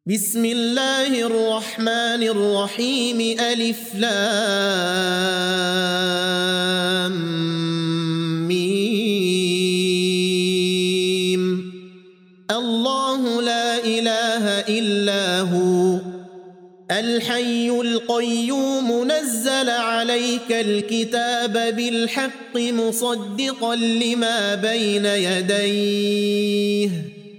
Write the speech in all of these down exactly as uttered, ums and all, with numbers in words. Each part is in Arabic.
بسم الله الرحمن الرحيم ألف لام ميم الله لا إله إلا هو الحي القيوم نزل عليك الكتاب بالحق مصدقا لما بين يديه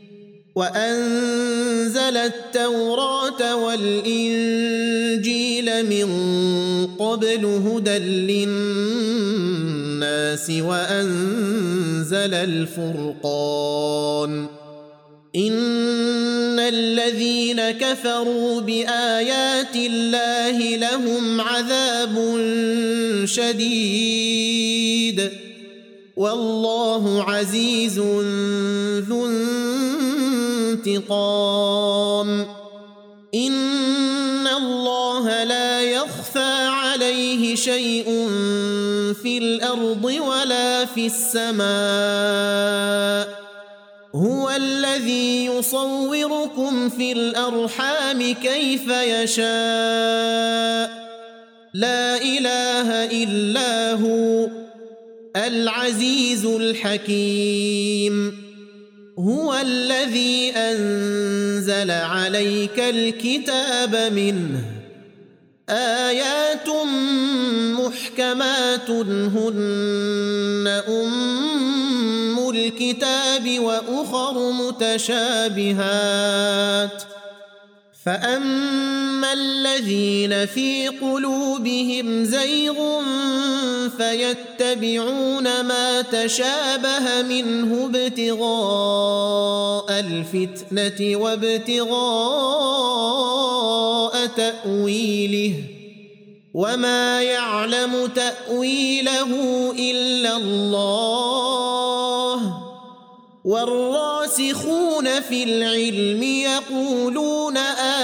وأنزل التوراة والإنجيل من قبل هدى للناس وأنزل الفرقان إن الذين كفروا بآيات الله لهم عذاب شديد والله عزيز ذو انتقام إن الله لا يخفى عليه شيء في الأرض ولا في السماء هو الذي يصوركم في الأرحام كيف يشاء لا إله إلا هو العزيز الحكيم هو الذي أنزل عليك الكتاب منه آيات محكمات هن أم الكتاب وأخر متشابهات فأما الذين في قلوبهم زيغ فيتبعون ما تشابه منه ابتغاء الفتنة وابتغاء تأويله وما يعلم تأويله إلا الله والراسخون في العلم يقولون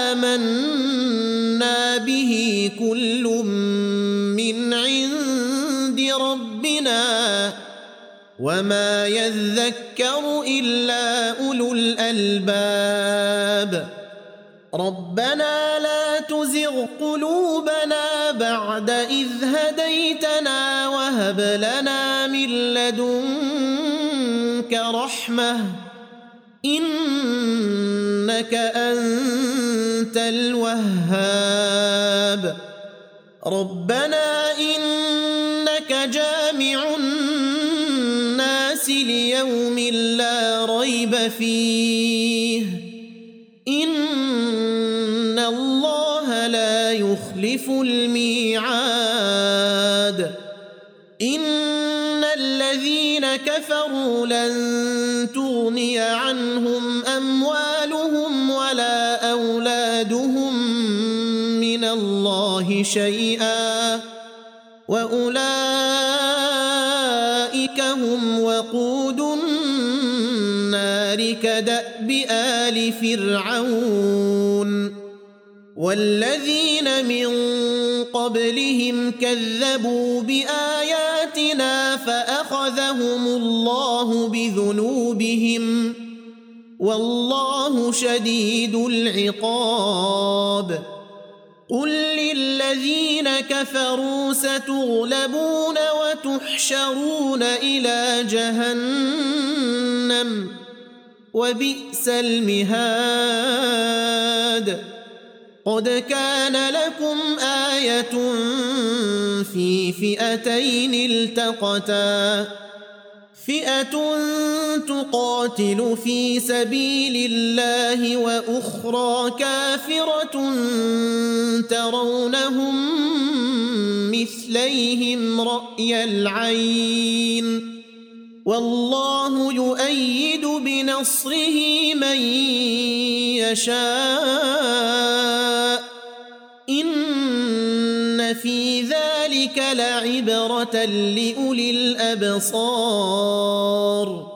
آمنا به كل من عند ربنا وما يذكر إلا أولو الألباب ربنا لا تزغ قلوبنا بعد إذ هديتنا وهب لنا من لدنك رحمة إنك أنت الوهاب ربنا إنك جامع الناس ليوم لا ريب فيه إن الله لا يخلف الميعاد إن الذين كفروا لن تغني عنهم أموالهم ولا أولادهم من الله شيئا وأولئك هم وقود النار كدأب آل فرعون والذين من قبلهم كذبوا بآياتنا فأخذهم الله بذنوبهم والله شديد العقاب قل للذين كفروا ستغلبون وتحشرون إلى جهنم وبئس المهاد قد كان لكم آية في فئتين التقتا فئة تقاتل في سبيل الله وأخرى كافرة ترونهم مثليهم رأي العين والله يؤيد بنصره من يشاء إن في ذلك لعبرة لأولي الأبصار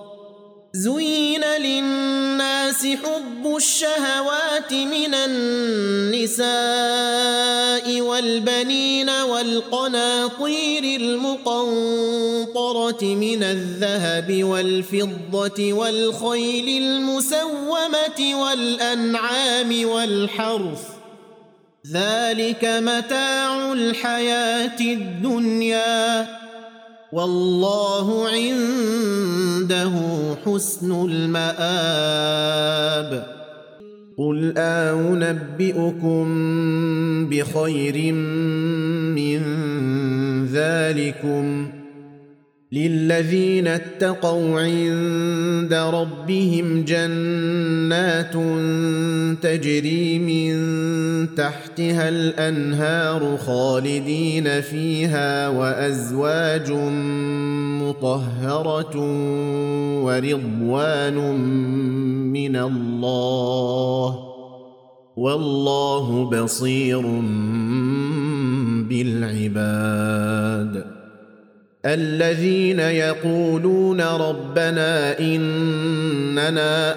زين للناس حب الشهوات من النساء النساء والبنين والقناطير المقنطرة من الذهب والفضة والخيل المسومة والأنعام والحرث ذلك متاع الحياة الدنيا والله عنده حسن المآب قل أنبئكم بخير من ذلكم للذين اتقوا عند ربهم جنات تجري من تحتها الأنهار خالدين فيها وأزواج مطهرة ورضوان من الله والله بصير بالعباد الذين يقولون ربنا إننا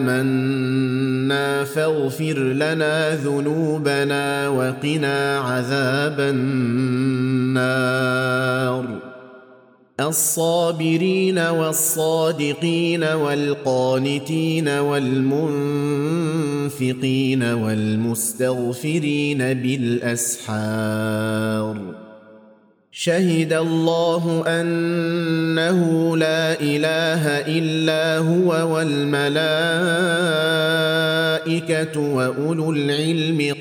آمنا فاغفر لنا ذنوبنا وقنا عذاب النار الصابرين والصادقين والقانتين والمنفقين والمستغفرين بالأسحار شهد الله أنه لا إله إلا هو والملائكة وأولو العلم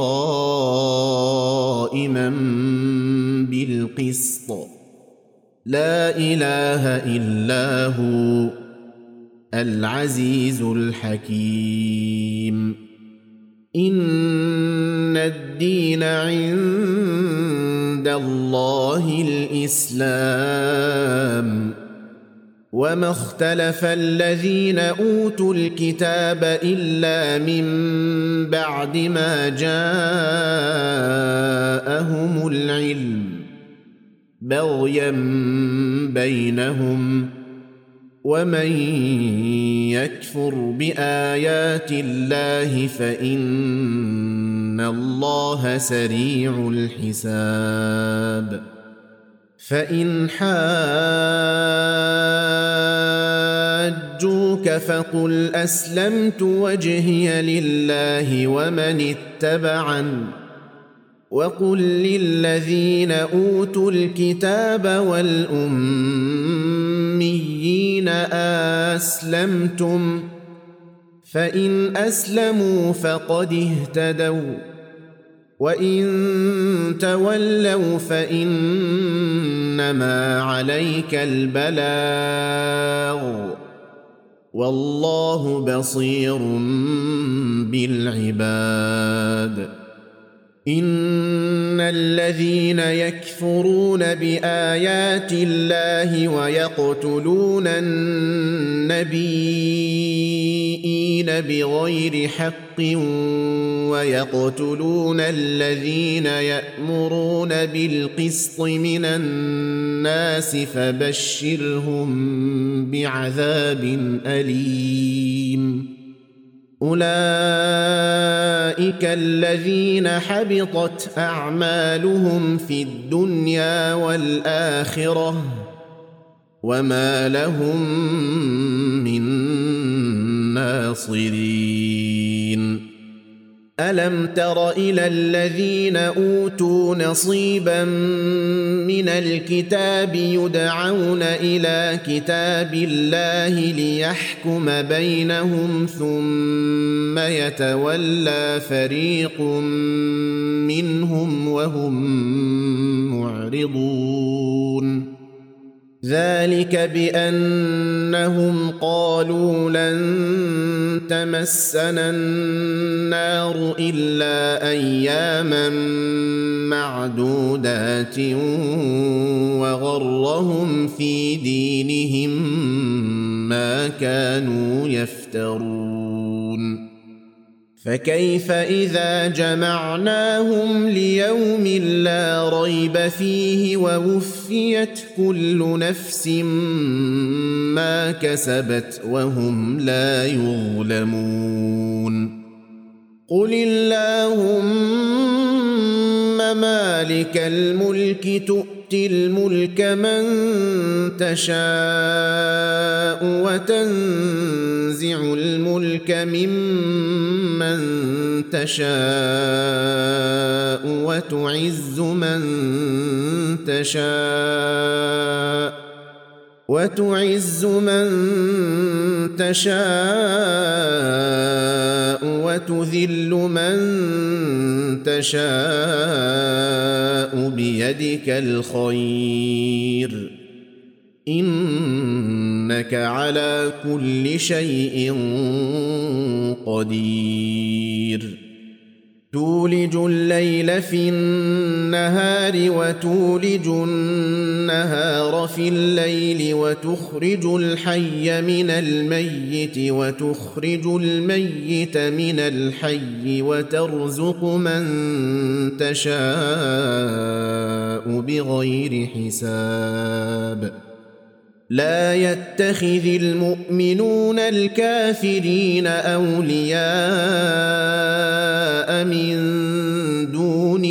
قائما بالقسط لا إله إلا هو العزيز الحكيم إن الدين عند الله الإسلام وما اختلف الذين أوتوا الكتاب إلا من بعد ما جاءهم العلم بغيا بينهم ومن يكفر بآيات الله فإن الله سريع الحساب فإن حاجوك فقل أسلمت وجهي لله ومن اتبعني وقل للذين أوتوا الكتاب والأميين أسلمتم فإن أسلموا فقد اهتدوا وإن تولوا فإنما عليك البلاغ والله بصير بالعباد إن الذين يكفرون بآيات الله ويقتلون النبيين بغير حق ويقتلون الذين يأمرون بالقسط من الناس فبشرهم بعذاب أليم أولئك الذين حبطت أعمالهم في الدنيا والآخرة وما لهم من ناصرين ألم تر إلى الذين أوتوا نصيبا من الكتاب يدعون إلى كتاب الله ليحكم بينهم ثم يتولى فريق منهم وهم معرضون ذلك بأنهم قالوا لن تمسنا النار إلا أياما معدودات وغرهم في دينهم ما كانوا يفترون فكيف إذا جمعناهم ليوم لا ريب فيه ووفيت كل نفس ما كسبت وهم لا يظلمون قل اللهم مالك الملك تؤتي الملك من تشاء وتنزع الملك ممن تشاء وتعز من تشاء وتعز من تشاء وتذل من تشاء بيدك الخير إنك على كل شيء قدير تولج الليل في النهار وتولج النهار في الليل وتخرج الحي من الميت وتخرج الميت من الحي وترزق من تشاء بغير حساب لا يتخذ المؤمنون الكافرين أولياء من دون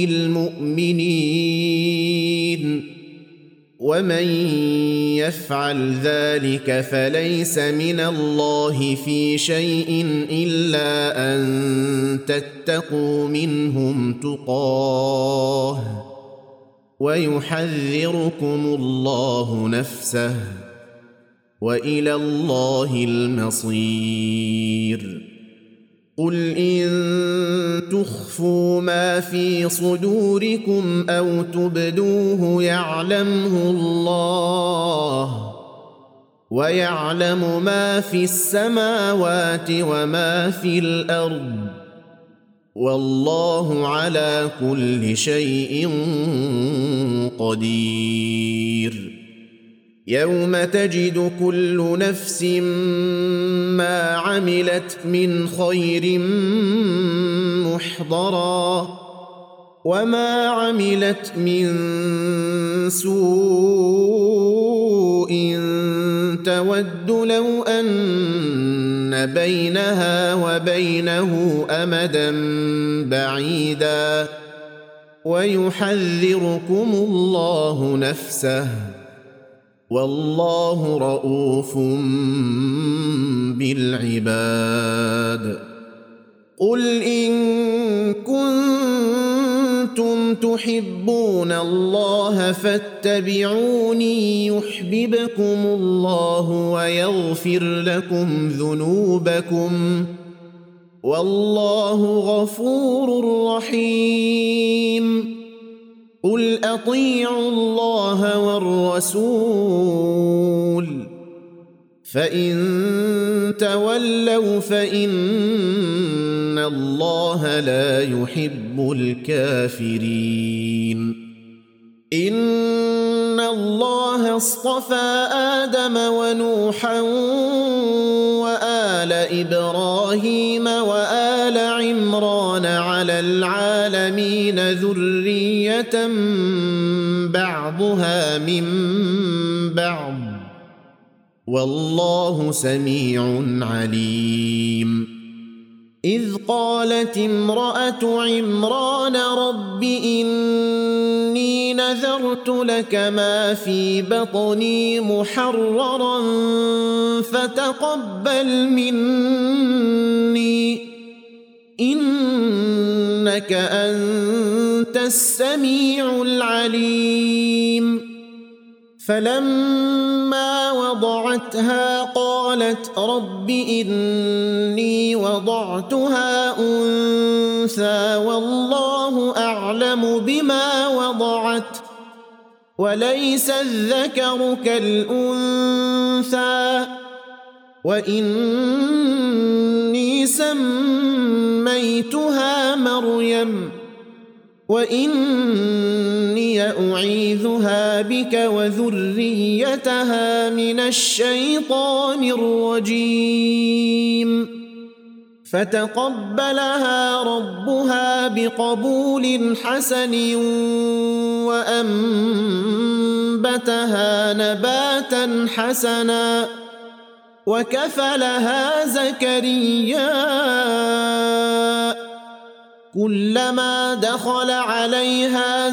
المؤمنين ومن يفعل ذلك فليس من الله في شيء إلا أن تتقوا منهم تقاه ويحذركم الله نفسه وإلى الله المصير قل إن تخفوا ما في صدوركم أو تبدوه يعلمه الله ويعلم ما في السماوات وما في الأرض والله على كل شيء قدير يوم تجد كل نفس ما عملت من خير محضرا وما عملت من سوء تود لو أن بينها وبينه أمدا بعيدا ويحذركم الله نفسه والله رؤوف بالعباد قل إن كنتم تحبون الله فاتبعوني يحببكم الله ويغفر لكم ذنوبكم والله غفور رحيم قل أطيعوا الله والرسول فإن تولوا فإن الله لا يحب الكافرين إن الله اصطفى آدم ونوحا وآل إبراهيم وآل عمران على العالمين ذرية بعضها من بعض والله سميع عليم إذ قالت امرأة عمران رب إني نذرت لك ما في بطني محررا فتقبل مني إنك أنت السميع العليم فلما وضعتها قالت رب إني وضعتها أنثى والله أعلم بما وضعت وليس الذكر كالأنثى وإني سميتها مريم وإني أعيذها بك وذريتها من الشيطان الرجيم فتقبلها ربها بقبول حسن وأنبتها نباتا حسنا وكفلها زكريا كلما دخل عليها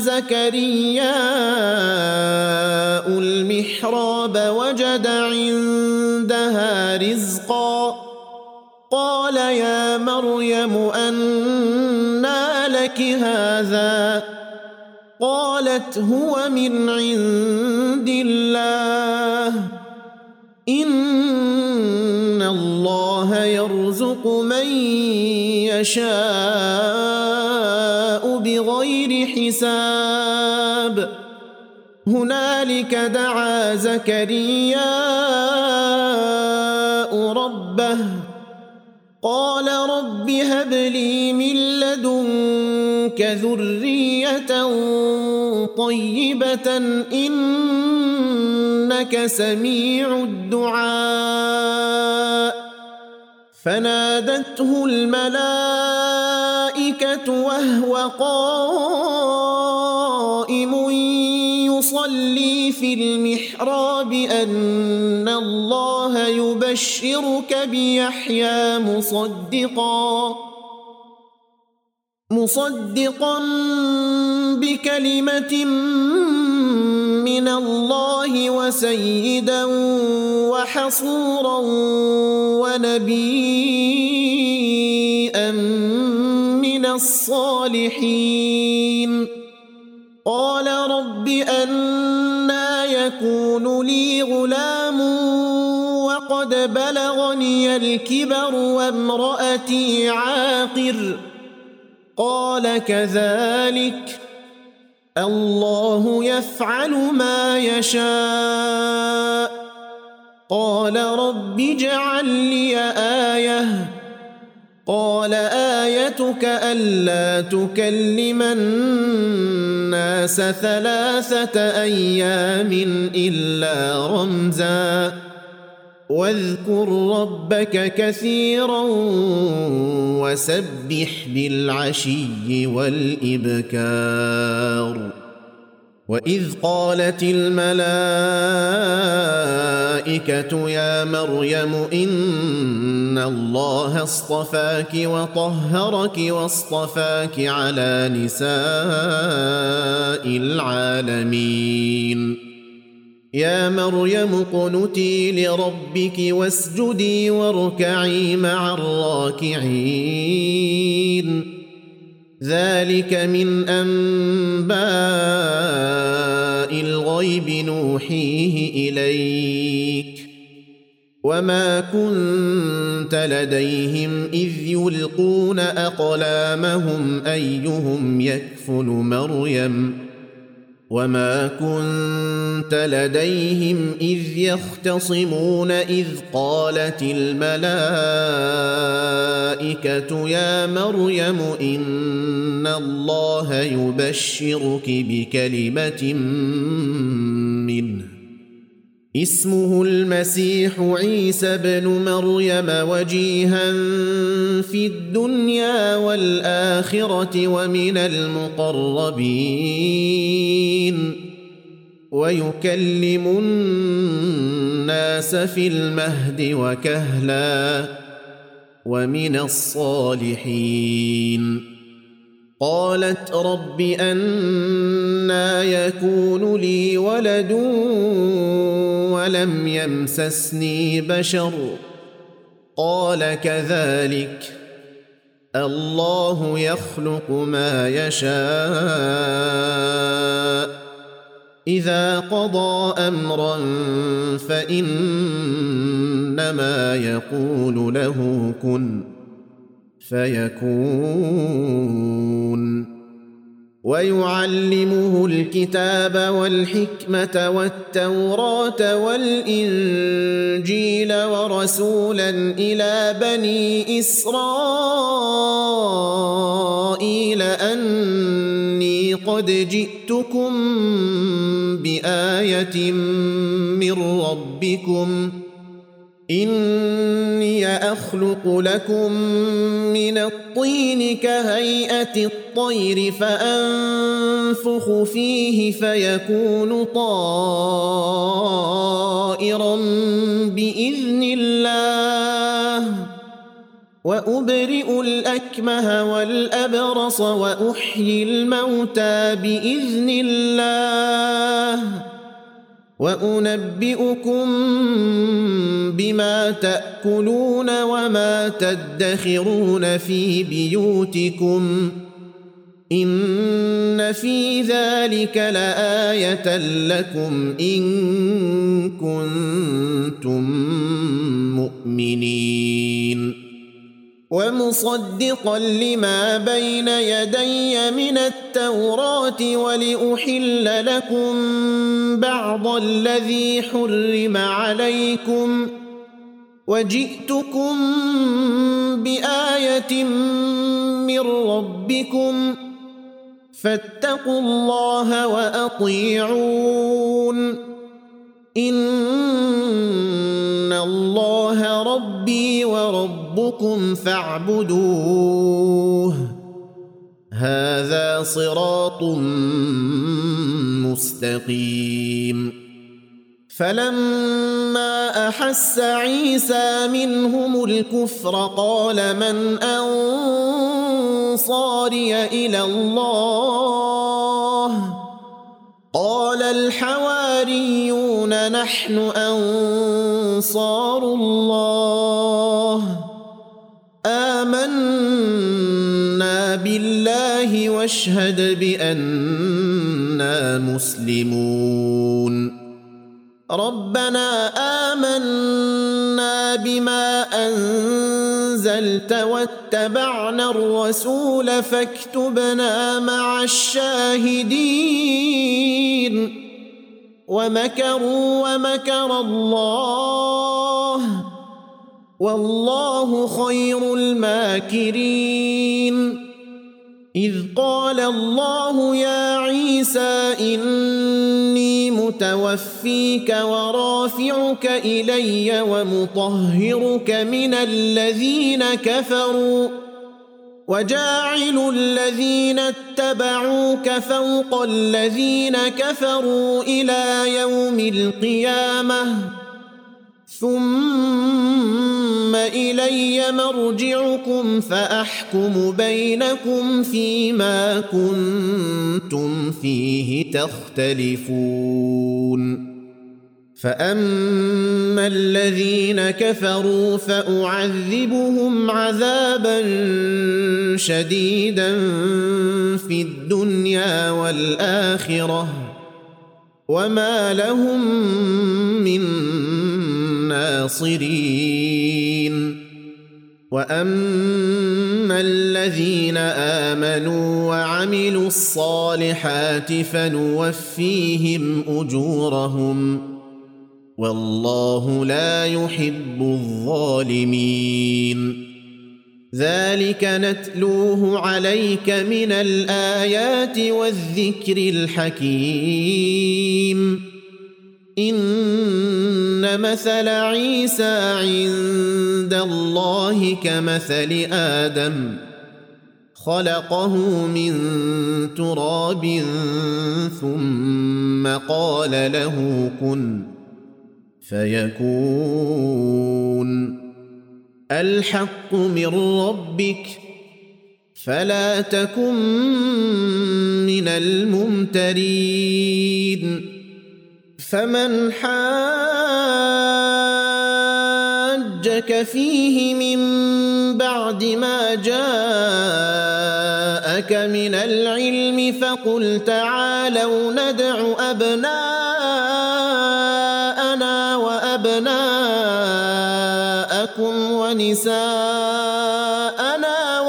زكرياء المحراب وجد عندها رزقا قال يا مريم أنى لك هذا قالت هو من عند الله إن الله يرزق من يشاء بغير حساب هنالك دعا زكرياء ربه قال رب هب لي من لدنك ذرية طيبة إنك سميع الدعاء فنادته الملائكة وهو قائم يصلي في المحراب أن الله يبشرك بيحيى مصدقا مصدقا بكلمة من الله وسيدا وحصورا ونبيا من الصالحين قال رب أنى يكون لي غلام وقد بلغني الكبر وامرأتي عاقر قال كذلك الله يفعل ما يشاء قال رب اجعل لي آية قال آيتك ألا تكلم الناس ثلاثة أيام إلا رمزا واذكر ربك كثيرا وسبح بالعشي والإبكار وإذ قالت الملائكة يا مريم إن الله اصطفاك وطهرك واصطفاك على نساء العالمين يا مريم اقنتي لربك واسجدي واركعي مع الراكعين ذلك من أنباء الغيب نوحيه إليك وما كنت لديهم إذ يلقون أقلامهم أيهم يكفل مريم وما كنت لديهم إذ يختصمون إذ قالت الملائكة يا مريم إن الله يبشرك بكلمة منه اسمه المسيح عيسى بن مريم وجيها في الدنيا والآخرة ومن المقربين ويكلم الناس في المهد وكهلا ومن الصالحين قالت رب أنى يكون لي ولد ولم يمسسني بشر قال كذلك الله يخلق ما يشاء إذا قضى أمرا فإنما يقول له كن فيكون ويعلمه الكتاب والحكمة والتوراة والإنجيل ورسولا إلى بني إسرائيل أني قد جئتكم بآية من ربكم إني أخلق لكم من الطين كهيئة الطير فأنفخ فيه فيكون طائرا بإذن الله وأبرئ الأكمه والأبرص وأحيي الموتى بإذن الله وأنبئكم بما تأكلون وما تدخرون في بيوتكم إن في ذلك لآية لكم إن كنتم مؤمنين ومصدقا لما بين يدي من التوراة ولأحل لكم بعض الذي حرم عليكم وجئتكم بآية من ربكم فاتقوا الله وأطيعون إن الله ربي وربكم فاعبدوه هذا صراط مستقيم فلما أحس عيسى منهم الكفر قال من أنصاري إلى الله قال الحواريون نحن أنصار الله آمنا بالله واشهد بأننا مسلمون ربنا آمنا بما أنزلت واتبعنا الرسول فاكتبنا مع الشاهدين ومكروا ومكر الله والله خير الماكرين إذ قال الله يا عيسى إني متوفيك ورافعك إلي ومطهرك من الذين كفروا وجاعل الذين اتبعوك فوق الذين كفروا إلى يوم القيامة ثم إلي مرجعكم فأحكم بينكم فيما كنتم فيه تختلفون فأما الذين كفروا فأعذبهم عذابا شديدا في الدنيا والآخرة وما لهم من ناصرين وأما الذين آمنوا وعملوا الصالحات فنوفيهم أجورهم والله لا يحب الظالمين ذلك نتلوه عليك من الآيات والذكر الحكيم إن مثل عيسى عند الله كمثل آدم خلقه من تراب ثم قال له كن فيكون الحق من ربك فلا تكن من الممترين فمن حاجك فيه من بعد ما جاءك من العلم فقل تعالوا ندع أبناءنا وأبناءكم ونساءنا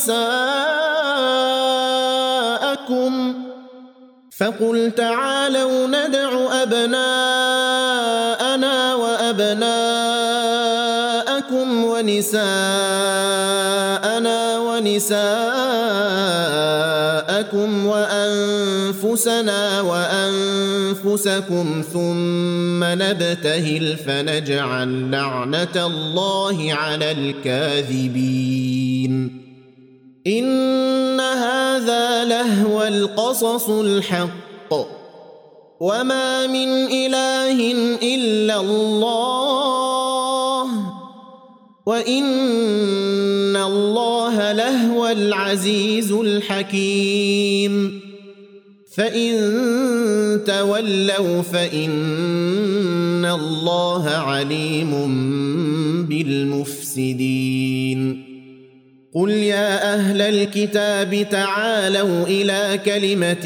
ونساءكم فقل تعالوا ندع أبناءنا وأبناءكم ونساءنا ونساءكم وأنفسنا وأنفسكم ثم نبتهل فنجعل لعنة الله على الكاذبين إن هذا لهو القصص الحق وما من إله إلا الله وإن الله لهو العزيز الحكيم فإن تولوا فإن الله عليم بالمفسدين قل يا أهل الكتاب تعالوا إلى كلمة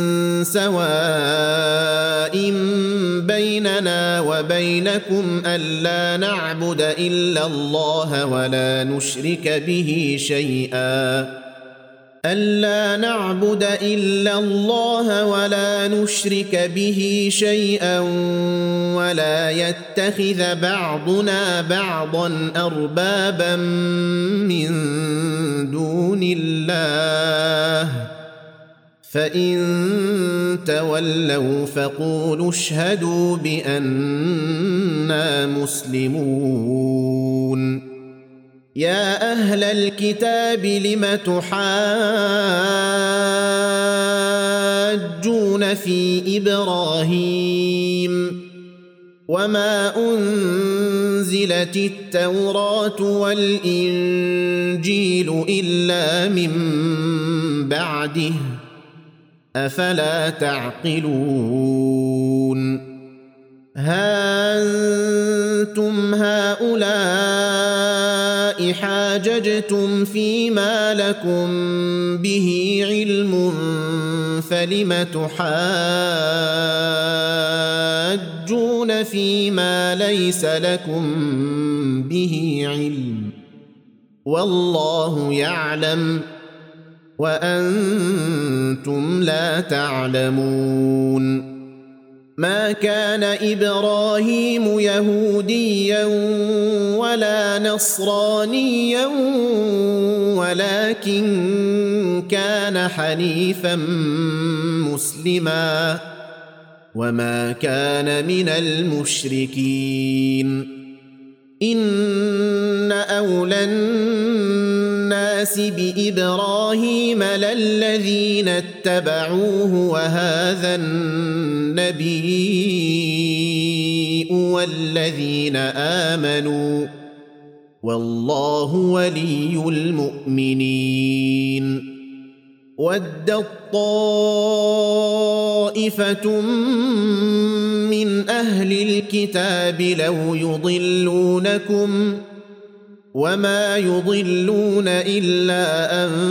سواء بيننا وبينكم ألا نعبد إلا الله ولا نشرك به شيئا ألا نعبد إلا الله ولا نشرك به شيئا ولا يتخذ بعضنا بعضا أربابا من دون الله فإن تولوا فقولوا اشهدوا بأننا مسلمون يا أهل الكتاب لم تحاجون في إبراهيم وما أنزلت التوراة والإنجيل إلا من بعده أفلا تعقلون ها أنتم هؤلاء حاججتم فيما لكم به علم فلم تحاجون فيما ليس لكم به علم والله يعلم وأنتم لا تعلمون ما كان إبراهيم يهوديا ولا نصرانيا ولكن كان حنيفا مسلما وما كان من المشركين إن أولى الناس بإبراهيم للذين اتبعوه وهذا النبي والذين آمنوا والله ولي المؤمنين ودت طائفة من أهل الكتاب لو يضلونكم وما يضلون إلا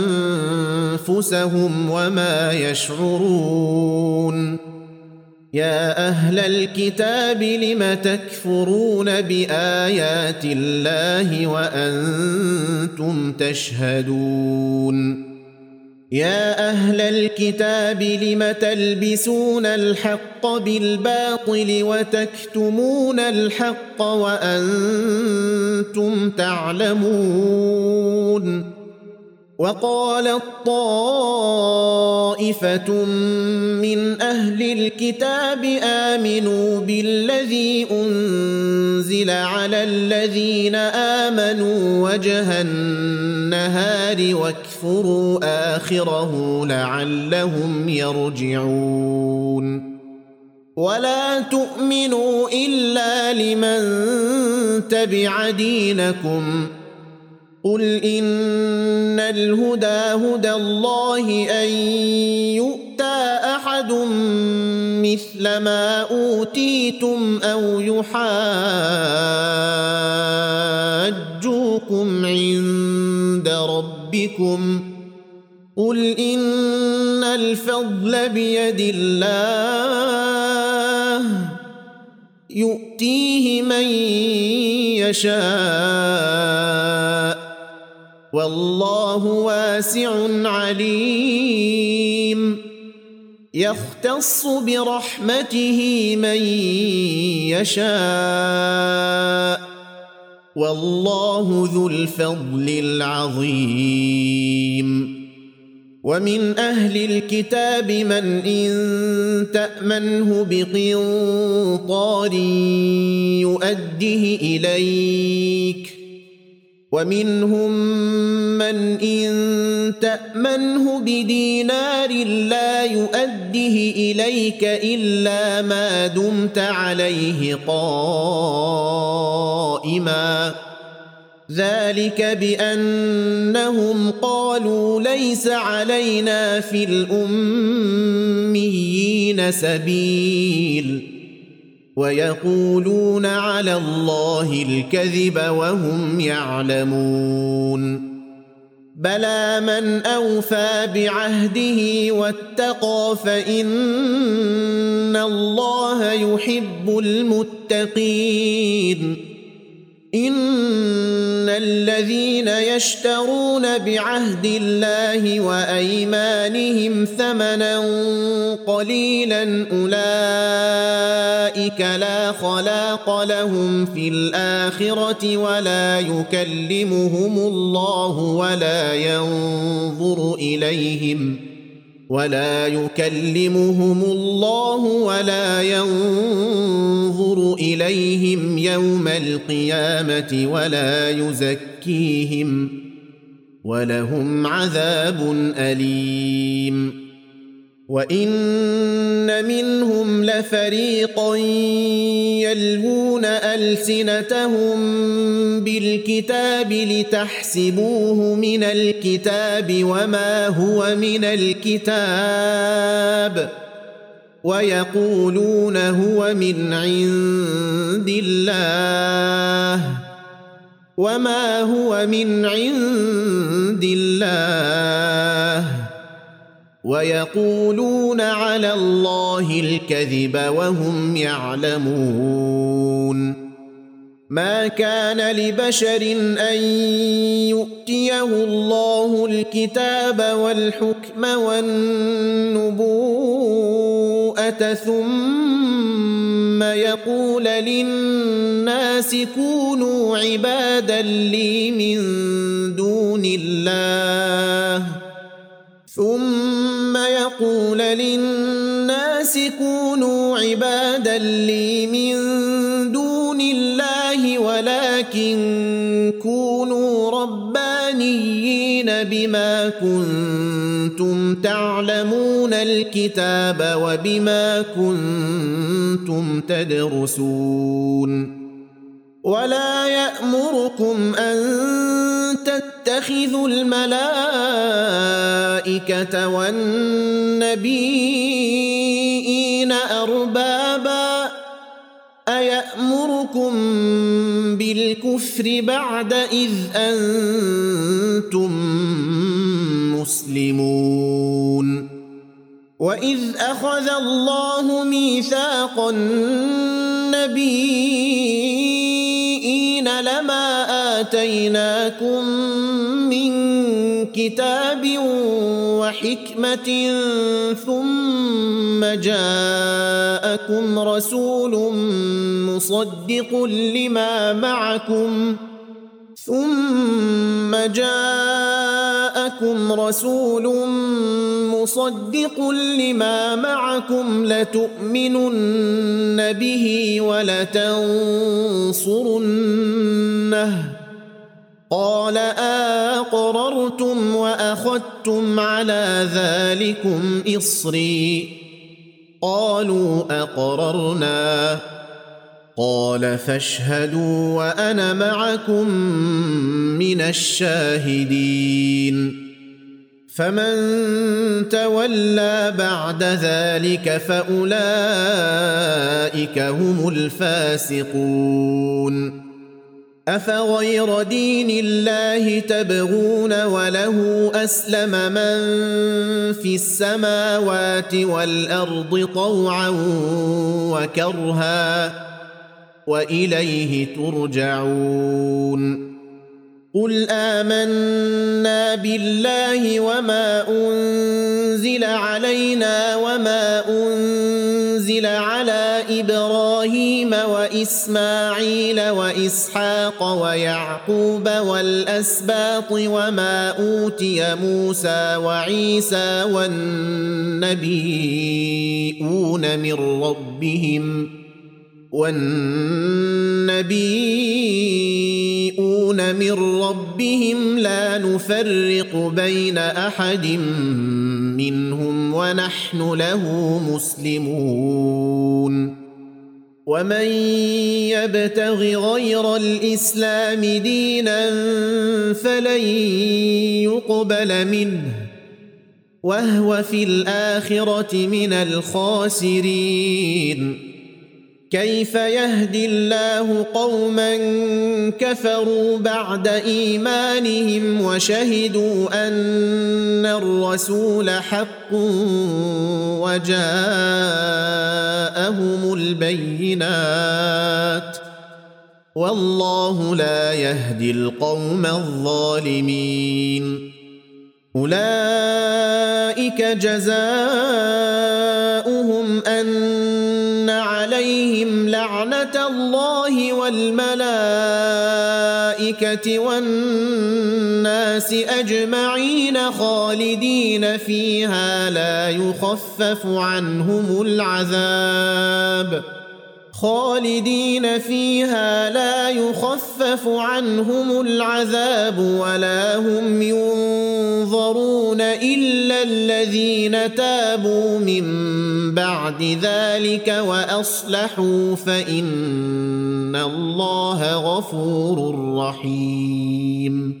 أنفسهم وما يشعرون يا أهل الكتاب لم تكفرون بآيات الله وأنتم تشهدون يا أهل الكتاب لم تلبسون الحق بالباطل وتكتمون الحق وأنتم تعلمون وقالت طائفة من أهل الكتاب آمنوا بالذي أنزل على الذين آمنوا وجه النهار واكفروا آخره لعلهم يرجعون ولا تؤمنوا إلا لمن تبع دينكم قل إن الهدى هدى الله أن يؤتى أحد مثل ما أوتيتم أو يحاجوكم عند ربكم قل إن الفضل بيد الله يؤتيه من يشاء والله واسع عليم يختص برحمته من يشاء والله ذو الفضل العظيم ومن أهل الكتاب من إن تأمنه بقنطار يؤده إليك ومنهم من إن تأمنه بدينار لا يؤده إليك إلا ما دمت عليه قائما ذلك بأنهم قالوا ليس علينا في الأميين سبيل ويقولون على الله الكذب وهم يعلمون بلى من أوفى بعهده واتقى فإن الله يحب المتقين إن الذين يشترون بعهد الله وأيمانهم ثمنا قليلا أولئك لا خلاق لهم في الآخرة ولا يكلمهم الله ولا ينظر إليهم ولا يكلمهم الله ولا ينظر إليهم يوم القيامة ولا يزكيهم ولهم عذاب أليم وإن منهم لفريقا يلوون ألسنتهم بالكتاب لتحسبوه من الكتاب وما هو من الكتاب ويقولون هو من عند الله وما هو من عند الله ويقولون على الله الكذب وهم يعلمون ما كان لبشر أن يؤتيه الله الكتاب والحكم والنبوءة ثم يقول للناس كونوا عبادا لي من دون الله ثم يقول للناس كونوا عبادا لي من دون الله ولكن كونوا ربانيين بما كنتم تعلمون الكتاب وبما كنتم تدرسون ولا يأمركم أن تتخذوا الملائكة والنبيين أربابا أيأمركم بالكفر بعد إذ أنتم مسلمون وإذ أخذ الله ميثاق النبيين لما آتيناكم من كتاب وحكمة ثم جاءكم رسول مصدق لما معكم ثم جاءكم رسول مصدق لما معكم لتؤمنن به ولتنصرنه قال أقررتم وأخذتم على ذلكم إصري قالوا أقررنا قال فاشهدوا وأنا معكم من الشاهدين فمن تولى بعد ذلك فأولئك هم الفاسقون أفغير دين الله تبغون وله أسلم من في السماوات والأرض طوعا وكرها وإليه ترجعون قل آمنا بالله وما أنزل علينا وما أنزل على إبراهيم وإسماعيل وإسحاق ويعقوب والأسباط وما أوتي موسى وعيسى والنبيون من ربهم والنبيون من ربهم لا نفرق بين أحد منهم ونحن له مسلمون ومن يبتغ غير الإسلام دينا فلن يقبل منه وهو في الآخرة من الخاسرين. كيف يهدي الله قوما كفروا بعد إيمانهم وشهدوا أن الرسول حق وجاءهم البينات والله لا يهدي القوم الظالمين. أولئك جزاؤهم أن عليهم لعنة الله والملائكة والناس أجمعين خالدين فيها لا يخفف عنهم العذاب خالدين فيها لا يخفف عنهم العذاب ولا هم ينظرون إلا الذين تابوا من بعد ذلك وأصلحوا فإن الله غفور رحيم.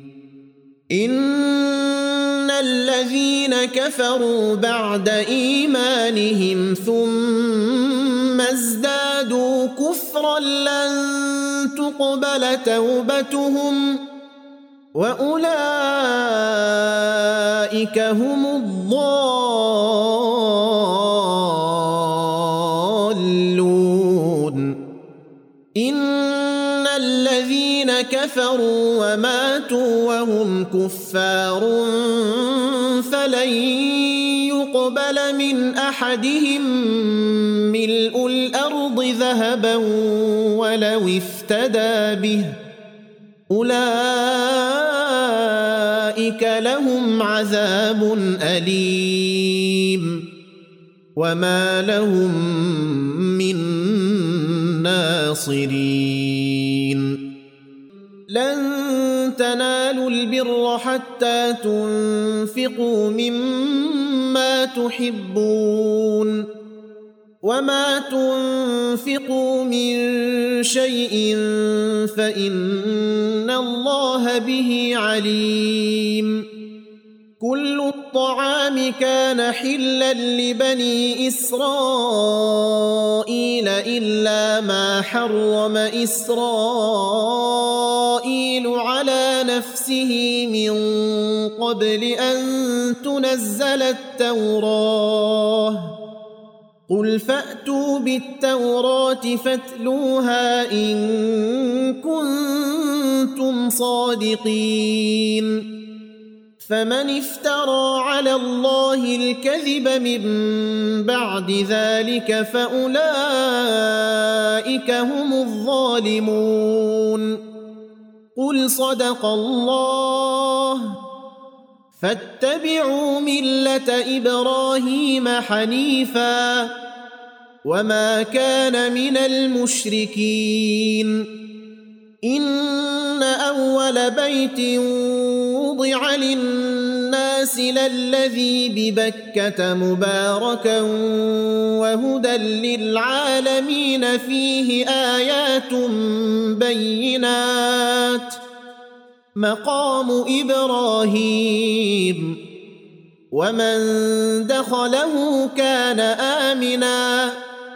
إن الذين كفروا بعد إيمانهم ثم ازدادوا كفرا لن تقبل توبتهم وأولئك هم الضالون. إن الذين كفروا وماتوا وهم كفار فلن يقبل من أحدهم ملء الأرض ذهبا ولو افتدى به أولئك لهم عذاب أليم وما لهم من ناصرين. لن تنالوا البر حتى تنفقوا مما تحبون وما تنفقوا من شيء فإن الله به عليم. كل الطعام كان حلا لبني إسرائيل إلا ما حرم إسرائيل على نفسه من قبل أن تنزل التوراة. قل فأتوا بالتوراة فاتلوها إن كنتم صادقين. فمن افترى على الله الكذب من بعد ذلك فأولئك هم الظالمون. قل صدق الله فاتبعوا ملة إبراهيم حنيفا وما كان من المشركين. إن أول بيت وضع للناس للذي ببكة مباركا وهدى للعالمين فيه آيات بينات مقام إبراهيم ومن دخله كان آمنا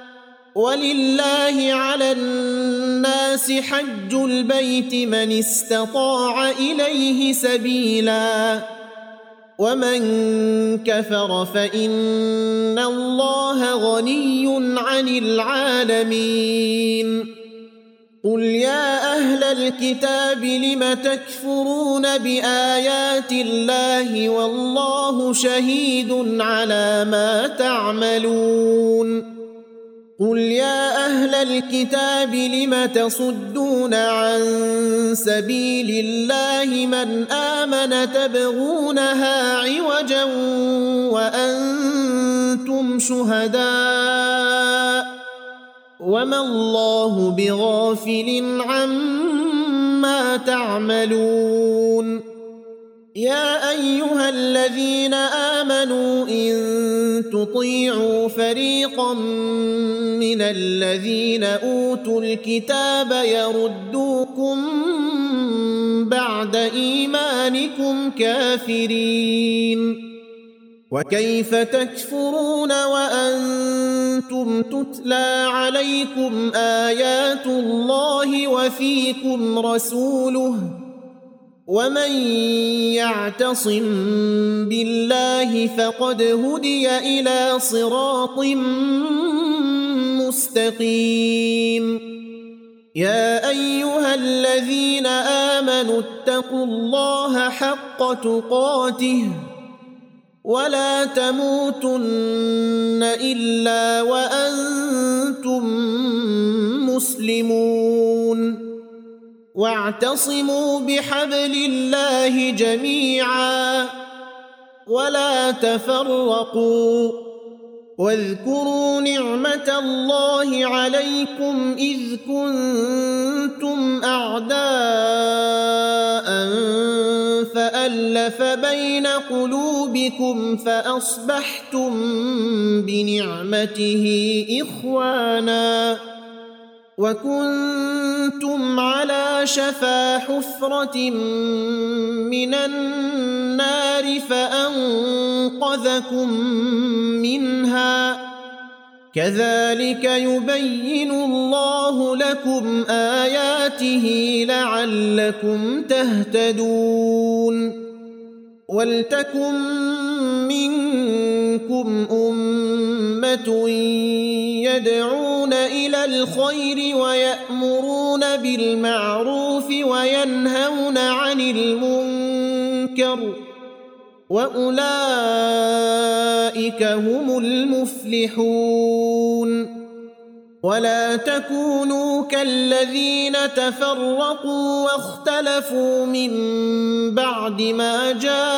ولله على الناس حج البيت من استطاع إليه سبيلا ومن كفر فإن الله غني عن العالمين. قل يا أهل الكتاب لم تكفرون بآيات الله والله شهيد على ما تعملون. قل يا أهل الكتاب لم تصدون عن سبيل الله من آمن تبغونها عوجا وأنتم شهداء وما الله بغافل عما تعملون. يا أيها الذين آمنوا إن تطيعوا فريقا من الذين أوتوا الكتاب يردوكم بعد إيمانكم كافرين. وكيف تكفرون وأنتم تتلى عليكم آيات الله وفيكم رسوله ومن يعتصم بالله فقد هدي إلى صراط مستقيم. يا أيها الذين آمنوا اتقوا الله حق تقاته ولا تموتن إلا وأنتم مسلمون. واعتصموا بحبل الله جميعا ولا تفرقوا. واذكروا نعمة الله عليكم إذ كنتم أعداء فألف بين قلوبكم فأصبحتم بنعمته إخوانا وكنتم على شفا حفرة من النار فأنقذكم منها. كذلك يبين الله لكم آياته لعلكم تهتدون. ولتكن منكم أمة يدعون إلى الخير ويأمرون بالمعروف وينهون عن المنكر وأولئك هم المفلحون. ولا تكونوا كالذين تفرقوا واختلفوا من بعد ما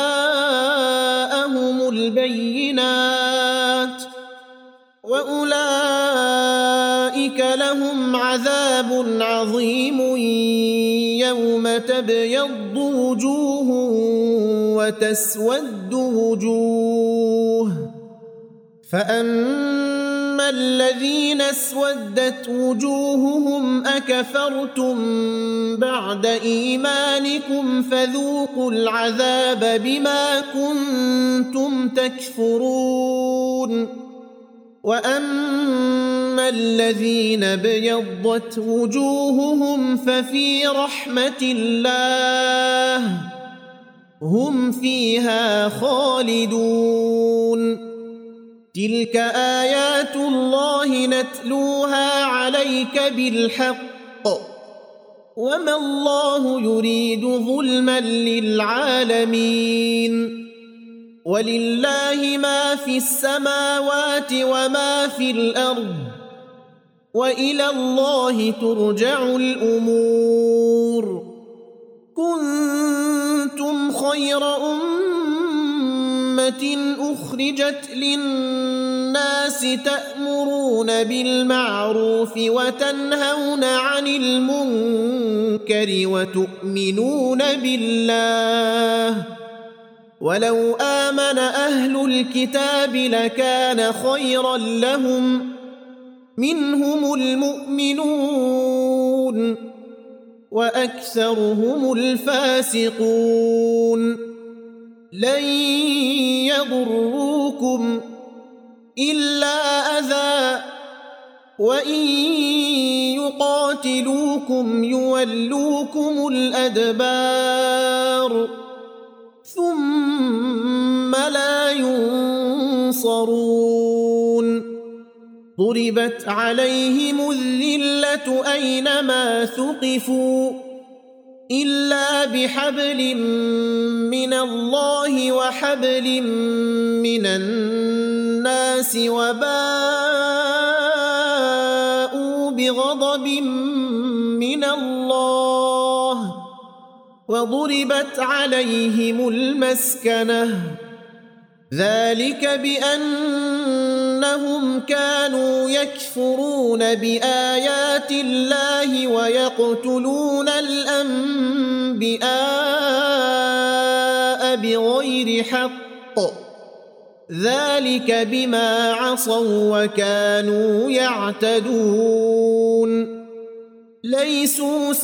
جاءهم البينات وأولئك لهم عذاب عظيم يوم تبيض وجوه وتسود وجوه. فأما الذين اسودت وجوههم أكفرتم بعد إيمانكم فذوقوا العذاب بما كنتم تكفرون. وأما الذين ابيضت وجوههم ففي رحمة الله هم فيها خالدون. تلك آيات الله نتلوها عليك بالحق وما الله يريد ظلما للعالمين. ولله ما في السماوات وما في الأرض وإلى الله ترجع الأمور. كنتم خير أمة أخرجت للناس تأمرون بالمعروف وتنهون عن المنكر وتؤمنون بالله. ولو آمن أهل الكتاب لكان خيرا لهم منهم المؤمنون وأكثرهم الفاسقون. لن يضروكم إلا أذى وإن يقاتلوكم يولوكم الأدبار ثم لا ينصرون. ضربت عليهم الذلة أينما ثقفوا إلا بحبل من الله وحبل من الناس وباءوا بغضب من الله وضربت عليهم المسكنة ذلك بأنهم كانوا يكفرون بآيات الله ويقتلون الأنبياء بغير حق ذلك بما عصوا وكانوا يعتدون ليسوا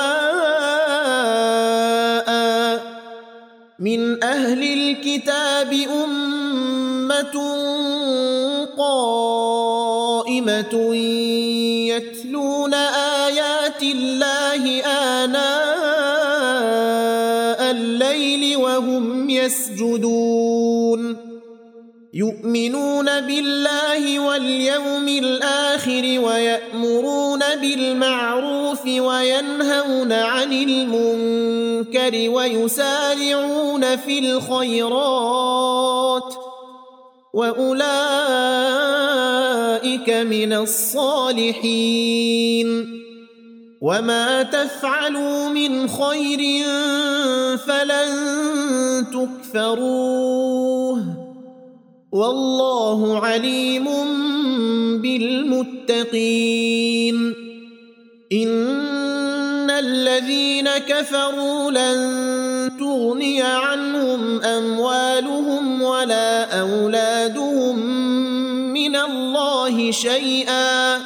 سواء من أهل الكتاب أمة قائمة يتلون آيات الله آناء الليل وهم يسجدون يؤمنون بالله واليوم الآخر ويأمرون بالمعروف وينهون عن المنكر ويسارعون في الخيرات وأولئك من الصالحين وما تفعلوا من خير فلن تكفروه والله عليم بالمتقين إن الذين كفروا لن تغني عنهم أموالهم ولا أولادهم من الله شيئا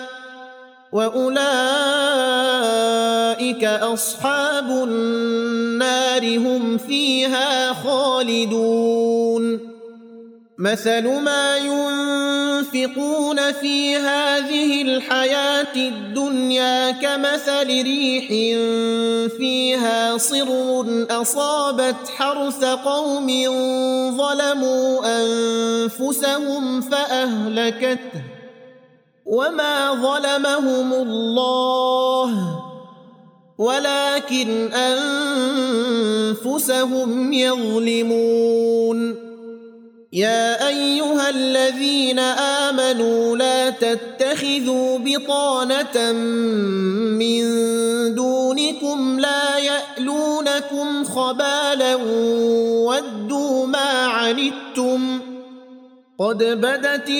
وأولئك أصحاب النار هم فيها خالدون مثل ما ينفقون في هذه الحياة الدنيا كمثل ريح فيها صر أصابت حرث قوم ظلموا أنفسهم فأهلكته وما ظلمهم الله ولكن أنفسهم يظلمون يا أيها الذين آمنوا لا تتخذوا بطانة من دونكم لا يألونكم خبالا ودوا ما عنتم قد بدت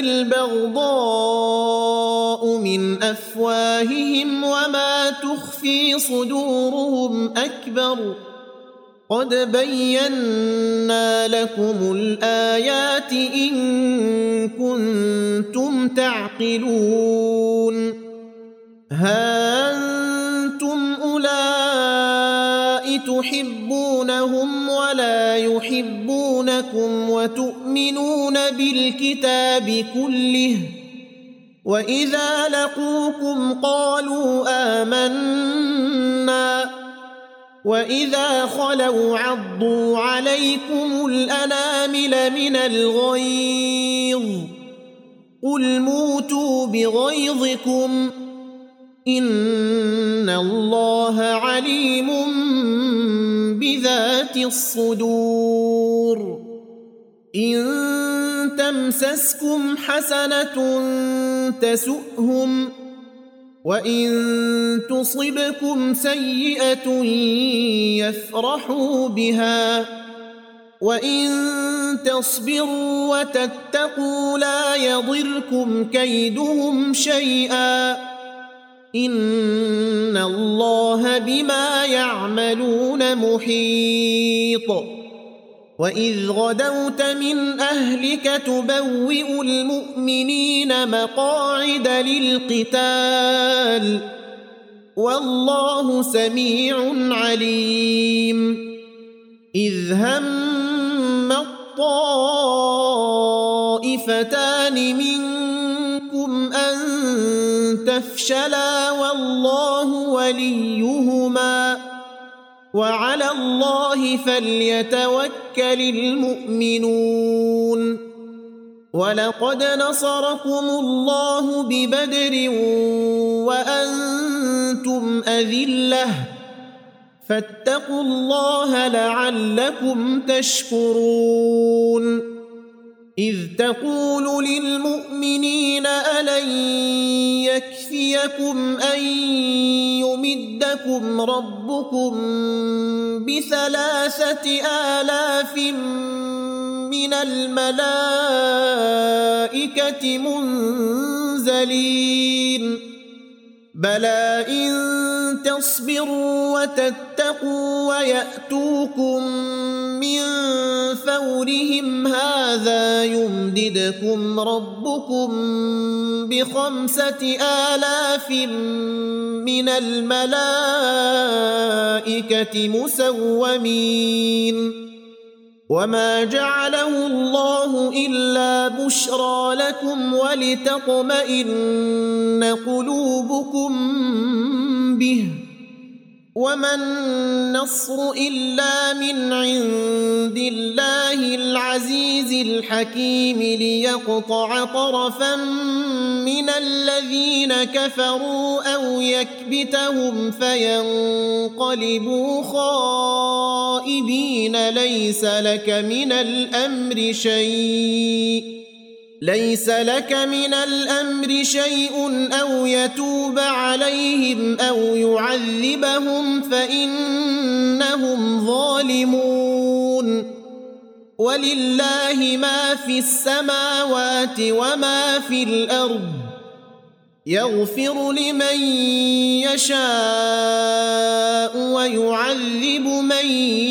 البغضاء من أفواههم وما تخفي صدورهم أكبر قد بينا لكم الآيات إن كنتم تعقلون ها أنتم أولئك تحبونهم ولا يحبونكم وتؤمنون بالكتاب كله وإذا لقوكم قالوا آمنا وإذا خلوا عضوا عليكم الأنامل من الغيظ قل موتوا بغيظكم إن الله عليم بذات الصدور إن تمسسكم حسنة تسؤهم وإن تصبكم سيئة يفرحوا بها وإن تصبروا وتتقوا لا يضركم كيدهم شيئا إن الله بما يعملون محيط وإذ غدوت من أهلك تبوئ المؤمنين مقاعد للقتال والله سميع عليم إذ هم الطائفتان منكم أن تفشلا والله وليهما وعلى الله فليتوكل المؤمنون ولقد نصركم الله ببدر وأنتم أذلة فاتقوا الله لعلكم تشكرون إذ تقول للمؤمنين ألن يكفيكم أن يمدكم ربكم بثلاثة آلاف من الملائكة منزلين بلى إن تصبروا وتتقوا ويأتوكم من فورهم هذا يمددكم ربكم بخمسة آلاف من الملائكة مسومين وما جعله الله إلا بشرى لكم ولتطمئن قلوبكم به وما النصر إلا من عند الله العزيز الحكيم ليقطع طرفا من الذين كفروا أو يكبتهم فينقلبوا خائبين ليس لك من الأمر شيء ليس لك من الأمر شيء أو يتوب عليهم أو يعذبهم فإنهم ظالمون ولله ما في السماوات وما في الأرض يغفر لمن يشاء ويعذب من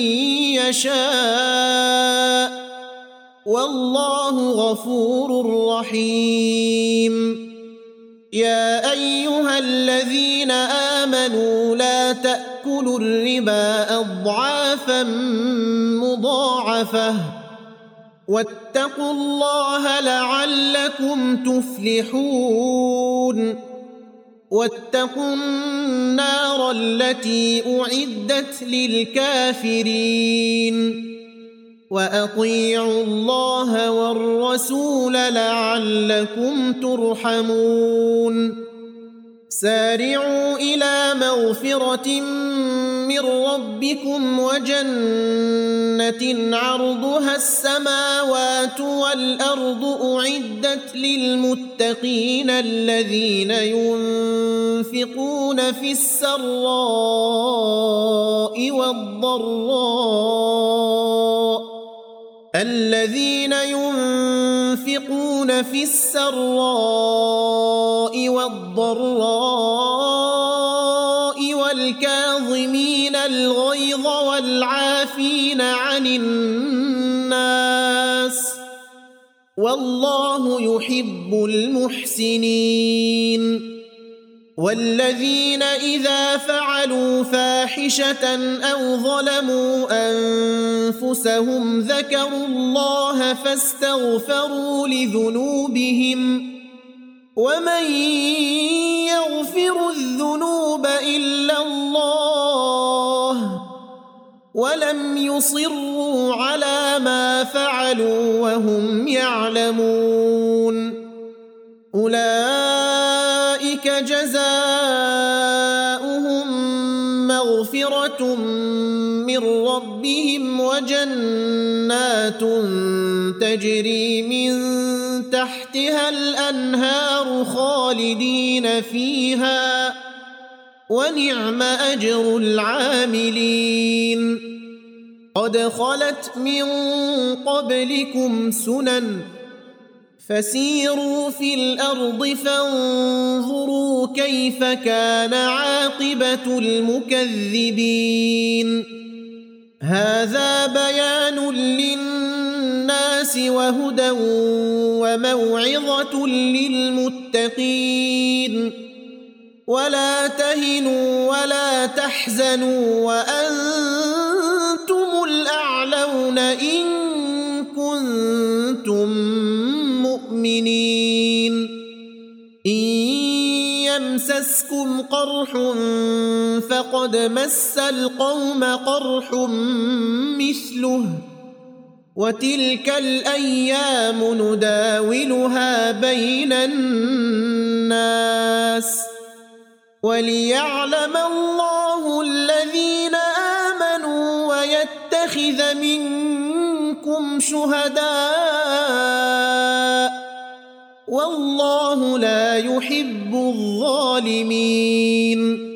يشاء والله غفور رحيم يا أيها الذين آمنوا لا تأكلوا الربا أضعافا مضاعفة واتقوا الله لعلكم تفلحون واتقوا النار التي أعدت للكافرين وأطيعوا الله والرسول لعلكم ترحمون سارعوا إلى مغفرة من ربكم وجنة عرضها السماوات والأرض أعدت للمتقين الذين ينفقون في السراء والضراء الذين ينفقون في السراء والضراء والكاظمين الغيظ والعافين عن الناس والله يحب المحسنين والذين إذا فعلوا فاحشة أو ظلموا أنفسهم ذكروا الله فاستغفروا لذنوبهم ومن يغفر الذنوب إلا الله ولم يصروا على ما فعلوا وهم يعلمون أولئك جزاؤهم مغفرة من ربهم وجنات تجري من تحتها الأنهار خالدين فيها ونعم أجر العاملين قد خلت من قبلكم سنن فسيروا في الأرض فانظروا كيف كان عاقبة المكذبين هذا بيان للناس وهدى وموعظة للمتقين ولا تهنوا ولا تحزنوا وأنتم الأعلون إن كنتم مؤمنين إن يمسسكم قرح فقد مس القوم قرح مثله وتلك الأيام نداولها بين الناس وليعلم الله الذين آمنوا ويتخذ منكم شهداء والله لا يحب الظالمين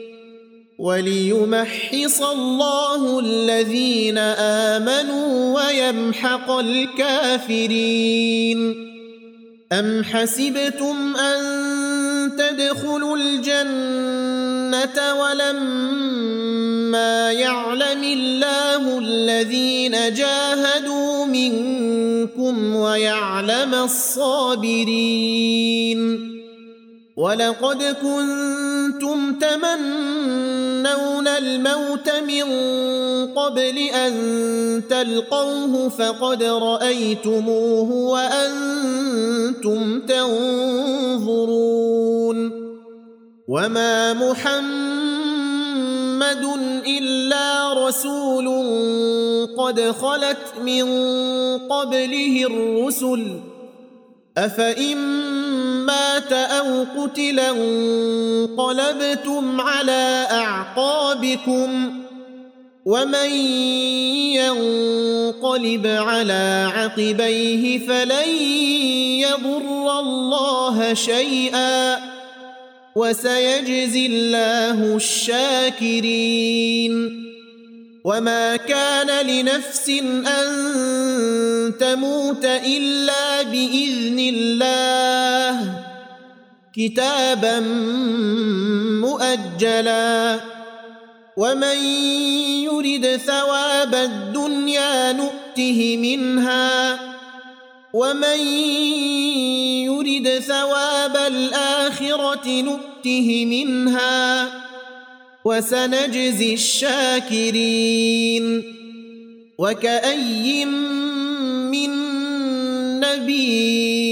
وليمحص الله الذين آمنوا ويمحق الكافرين أم حسبتم أن تدخلوا الجنة ولما يعلم الله الذين جاهدوا منكم ويعلم الصابرين ولقد كنتم تمنون الموت من قبل أن تلقوه فقد رأيتموه وأنتم تنظرون وما محمد إلا رسول قد خلت من قبله الرسل أفإن مات أو قتلا انقلبتم على أعقابكم ومن ينقلب على عقبيه فلن يضر الله شيئا وسيجزي الله الشاكرين وما كان لنفس أن تموت إلا بإذن الله كتابا مؤجلا ومن يرد ثواب الدنيا نؤته منها ومن يرد ثواب الآخرة نؤته منها وسنجزي الشاكرين وكأي من نبي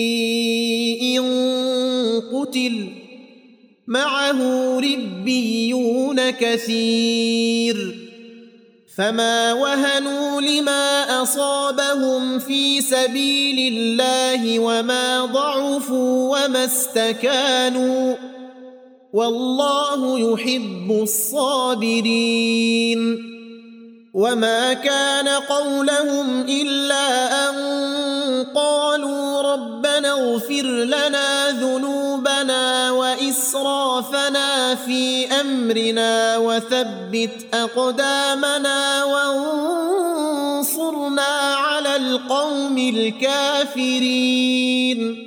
قتل معه ربيون كثير فما وهنوا لما أصابهم في سبيل الله وما ضعفوا وما استكانوا والله يحب الصابرين وما كان قولهم إلا أن قالوا ربنا اغفر لنا ذنوبنا وإسرافنا في أمرنا وثبت أقدامنا وانصرنا على القوم الكافرين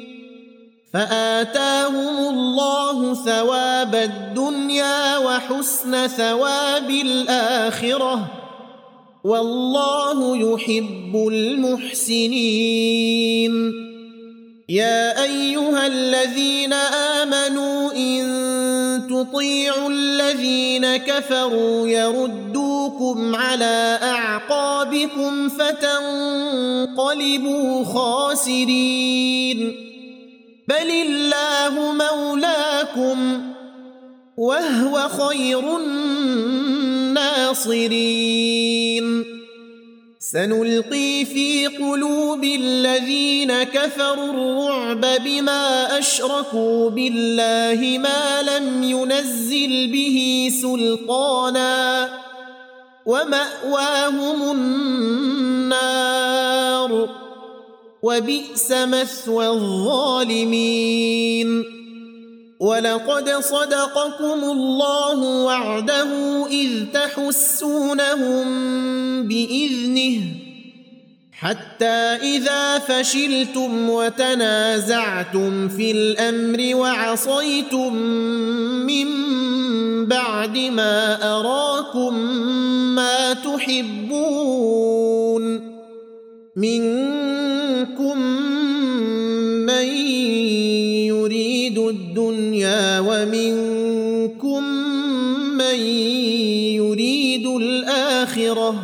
فآتاهم الله ثواب الدنيا وحسن ثواب الآخرة والله يحب المحسنين يا أيها الذين آمنوا إن تطيعوا الذين كفروا يردوكم على أعقابكم فتنقلبوا خاسرين بل الله مولاكم وهو خير الناصرين سنلقي في قلوب الذين كفروا الرعب بما أشركوا بالله ما لم ينزل به سلطانا ومأواهم النار وبئس مثوى الظالمين ولقد صدقكم الله وعده إذ تحسونهم بإذنه حتى إذا فشلتم وتنازعتم في الأمر وعصيتم من بعد ما أراكم ما تحبون منكم من يريد الدنيا ومنكم من يريد الآخرة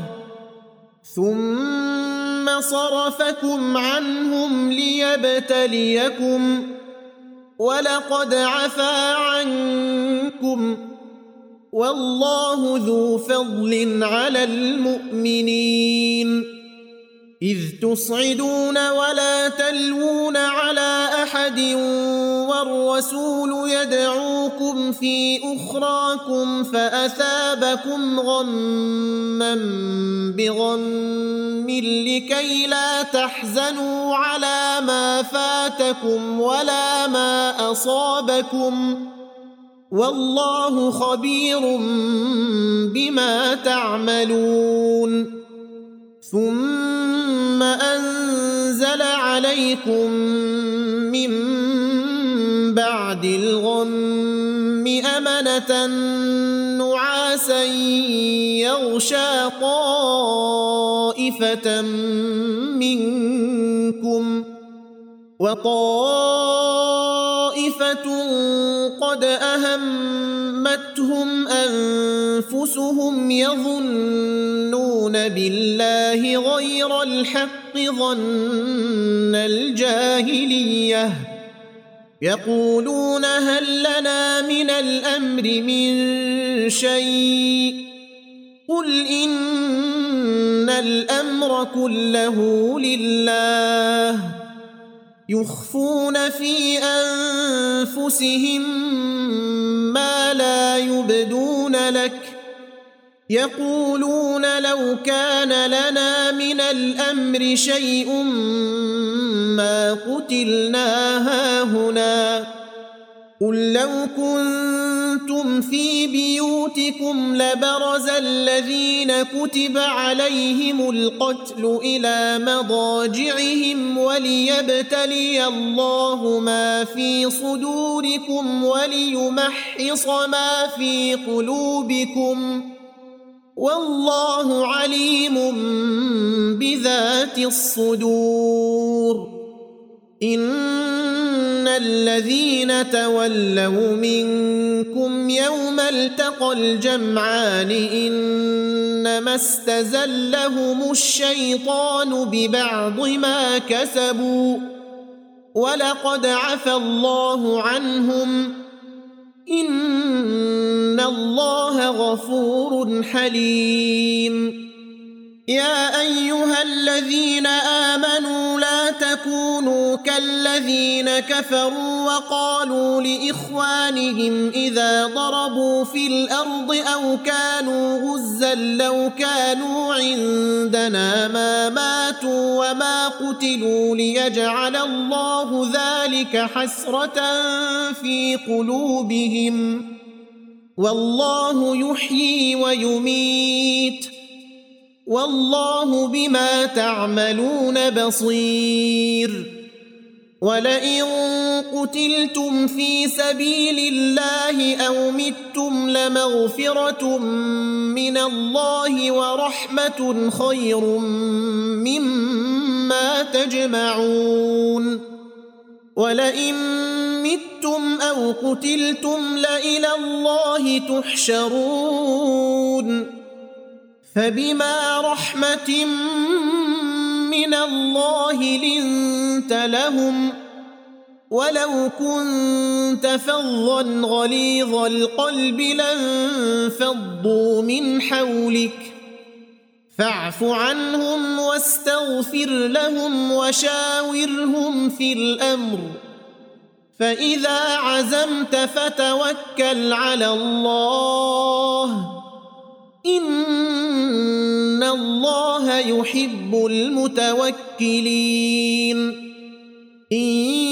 ثم صرفكم عنهم ليبتليكم ولقد عفا عنكم والله ذو فضل على المؤمنين إذ تصعدون ولا تلوون على أحد والرسول يدعوكم في أخراكم فأثابكم غما بغم لكي لا تحزنوا على ما فاتكم ولا ما أصابكم والله خبير بما تعملون ثم أنزل عليكم من بعد بعد الغم أمنة نعاسا يغشى طائفة منكم وطائفة قد أهمتهم أنفسهم يظنون بالله غير الحق ظن الجاهلية يقولون هل لنا من الأمر من شيء قل إن الأمر كله لله يخفون في أنفسهم ما لا يبدون لك يقولون لو كان لنا من الأمر شيء ما قتلنا هاهنا قل لو كنتم في بيوتكم لبرز الذين كتب عليهم القتل إلى مضاجعهم وليبتلي الله ما في صدوركم وليمحص ما في قلوبكم والله عليم بذات الصدور إن الذين تولوا منكم يوم التقى الجمعان إنما استزلهم الشيطان ببعض ما كسبوا ولقد عفى الله عنهم إن الله غفور حليم يا أيها الذين آمنوا لا تكونوا كالذين كفروا وقالوا لإخوانهم إذا ضربوا في الأرض أو كانوا غزا لو كانوا عندنا ما ماتوا وما قتلوا ليجعل الله ذلك حسرة في قلوبهم والله يحيي ويميت والله بما تعملون بصير ولئن قتلتم في سبيل الله أو متم لمغفرة من الله ورحمة خير مما تجمعون ولئن متم أو قتلتم لإلى الله تحشرون فبما رحمة من الله لنت لهم ولو كنت فظا غليظ القلب لانفضوا من حولك فاعف عنهم واستغفر لهم وشاورهم في الأمر فإذا عزمت فتوكل على الله إن الله يحب المتوكلين إن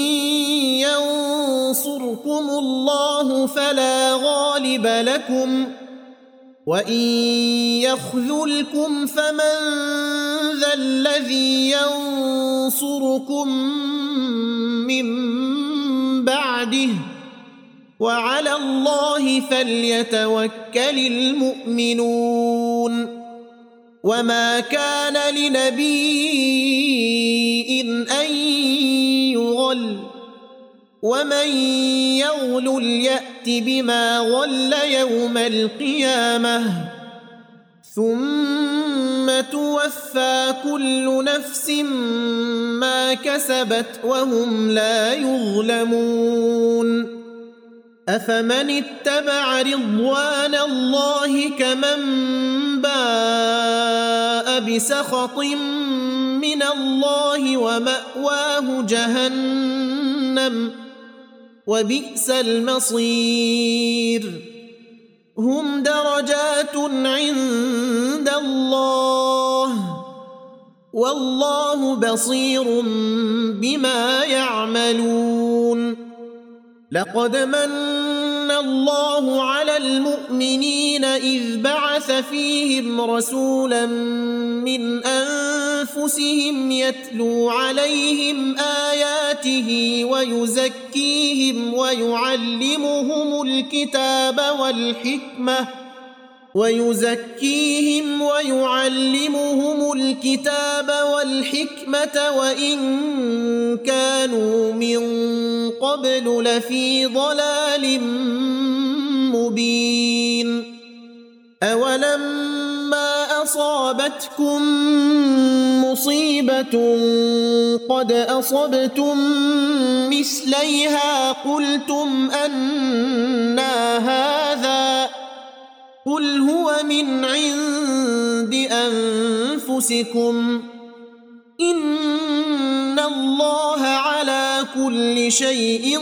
ينصركم الله فلا غالب لكم وإن يخذلكم فمن ذا الذي ينصركم من بعده وعلى الله فليتوكل المؤمنون وما كان لنبي أن يغل ومن يغل يأت بما غل يوم القيامة ثم توفى كل نفس ما كسبت وهم لا يظلمون أفمن اتبع رضوان الله كمن باء بسخط من الله ومأواه جهنم وبئس المصير هم درجات عند الله والله بصير بما يعملون لقد من الله على المؤمنين إذ بعث فيهم رسولا من أنفسهم أنفسهم يتلو عليهم آياته ويزكيهم ويعلمهم الكتاب والحكمة ويزكيهم ويعلمهم الكتاب والحكمة وإن كانوا من قبل لفي ضلال مبين. أولما أصابتكم مصيبة قد أصبتم مثليها قلتم أنى هذا قل هو من عند أنفسكم إن الله على كل شيء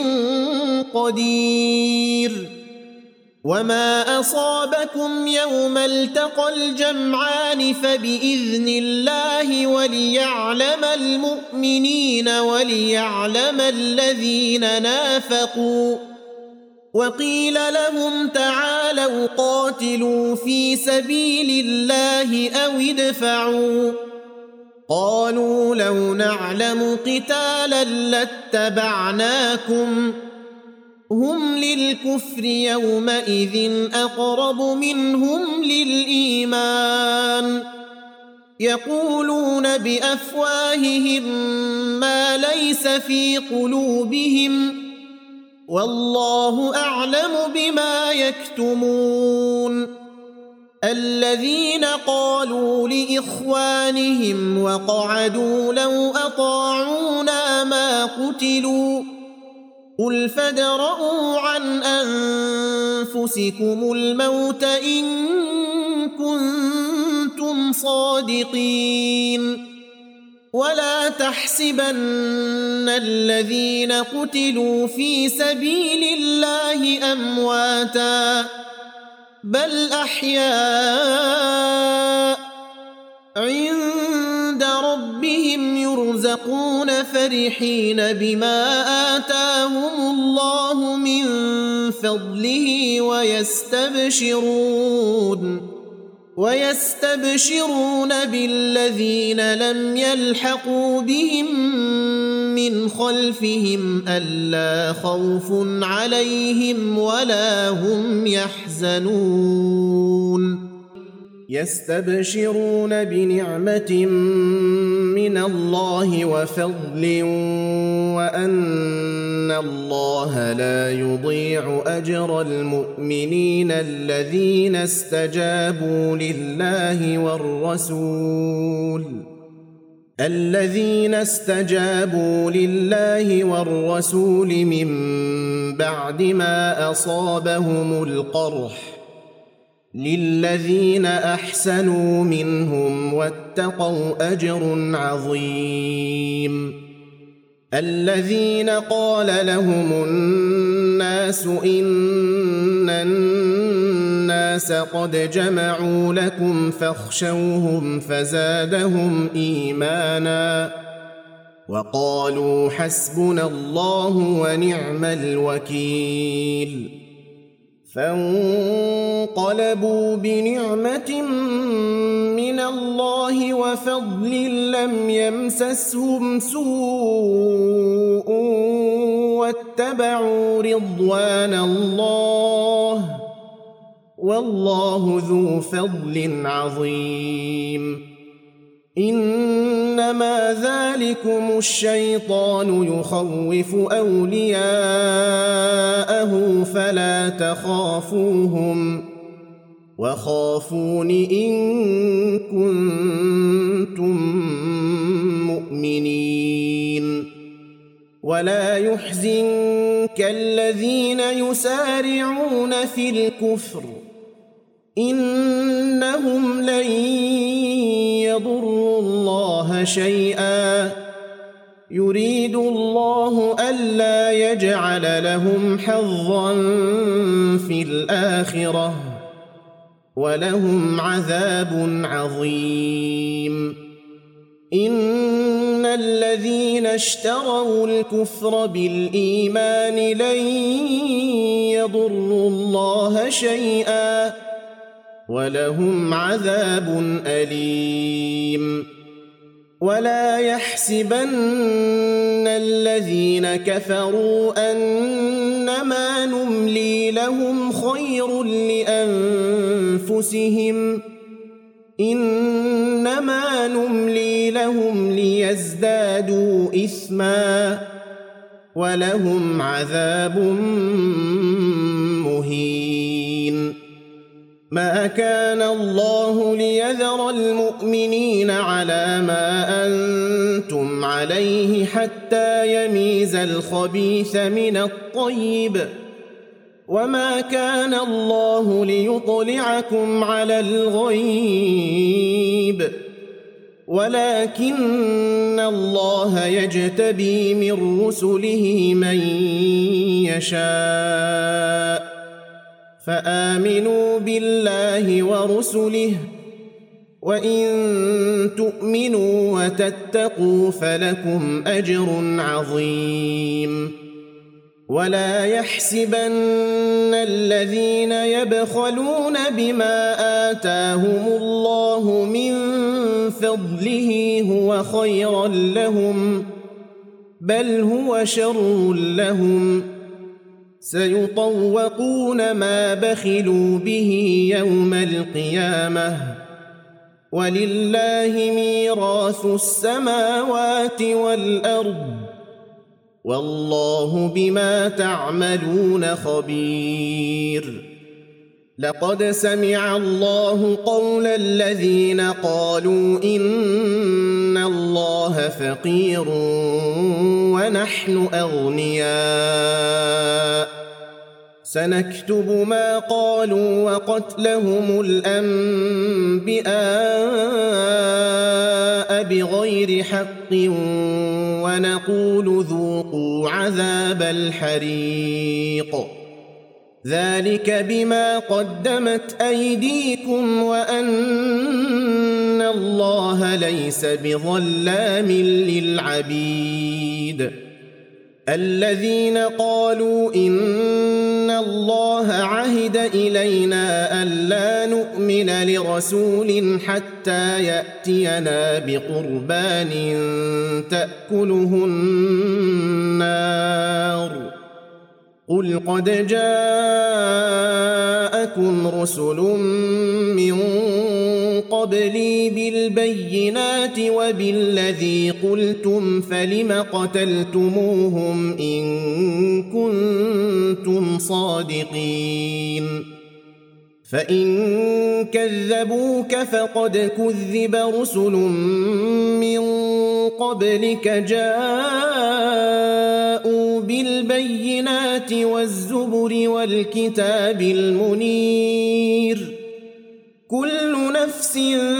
قدير. وما أصابكم يوم التقى الجمعان فبإذن الله وليعلم المؤمنين وليعلم الذين نافقوا. وقيل لهم تعالوا قاتلوا في سبيل الله أو ادفعوا قالوا لو نعلم قتالا لاتبعناكم هم للكفر يومئذ أقرب منهم للإيمان يقولون بأفواههم ما ليس في قلوبهم والله أعلم بما يكتمون. الذين قالوا لإخوانهم وقعدوا لو أطاعونا ما قتلوا قل فادرءوا عن أنفسكم الموت إن كنتم صادقين. ولا تحسبن الذين قتلوا في سبيل الله أمواتا بل أحياء عند ربهم يرزقون فرحين بما آتاهم الله من فضله ويستبشرون ويستبشرون بالذين لم يلحقوا بهم من خلفهم ألا خوف عليهم ولا هم يحزنون. يستبشرون بنعمة من الله وفضل وأن الله لا يضيع أجر المؤمنين الذين استجابوا لله والرسول الذين استجابوا لله والرسول من بعد ما أصابهم القرح للذين أحسنوا منهم واتقوا أجر عظيم. الذين قال لهم الناس إن الناس قد جمعوا لكم فاخشوهم فزادهم إيمانا وقالوا حسبنا الله ونعم الوكيل. فانقلبوا بنعمة من الله وفضل لم يمسسهم سوء واتبعوا رضوان الله والله ذو فضل عظيم. إنما ذلكم الشيطان يخوف أولياءه فلا تخافوهم وخافون إن كنتم مؤمنين. ولا يحزنك الذين يسارعون في الكفر إنهم لن يضروا الله شيئا يريد الله ألا يجعل لهم حظا في الآخرة ولهم عذاب عظيم. إن الذين اشتروا الكفر بالإيمان لن يضروا الله شيئا ولهم عذاب أليم. ولا يحسبن الذين كفروا أنما نملي لهم خير لأنفسهم إنما نملي لهم ليزدادوا إثما ولهم عذاب مهين. ما كان الله ليذر المؤمنين على ما أنتم عليه حتى يميز الخبيث من الطيب وما كان الله ليطلعكم على الغيب ولكن الله يجتبي من رسله من يشاء فآمنوا بالله ورسله وإن تؤمنوا وتتقوا فلكم أجر عظيم. ولا يحسبن الذين يبخلون بما آتاهم الله من فضله هو خيرا لهم بل هو شر لهم سيطوقون ما بخلوا به يوم القيامة ولله ميراث السماوات والأرض والله بما تعملون خبير. لقد سمع الله قول الذين قالوا إن الله فقير ونحن أغنياء سنكتب ما قالوا وقتلهم الأنبياء بغير حق ونقول ذوقوا عذاب الحريق ذلك بما قدمت أيديكم وأن الله ليس بظلام للعبيد. الذين قالوا إن الله عهد إلينا ألا نؤمن لرسول حتى يأتينا بقربان تأكله النار قل قد جاءكم رسل من قبلي بالبينات وبالذي قلتم فلم قتلتموهم إن كنتم صادقين فإن كذبوك فقد كذب رسل من قبلك جاءوا بالبينات والزبر والكتاب المنير كل نفس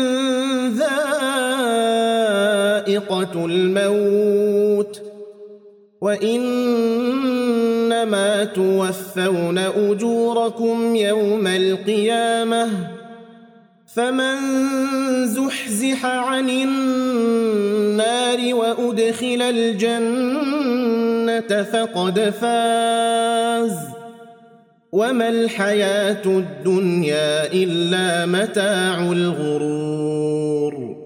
ذائقة الموت وإنما توفون أجوركم يوم القيامة فمن زحزح عن النار وأدخل الجنة فقد فاز وما الحياة الدنيا إلا متاع الغرور.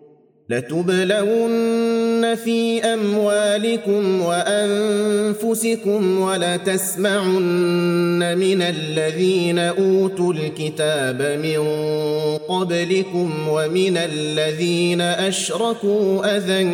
لتبلون في أموالكم وأنفسكم ولتسمعن من الذين أوتوا الكتاب من قبلكم ومن الذين أشركوا أذى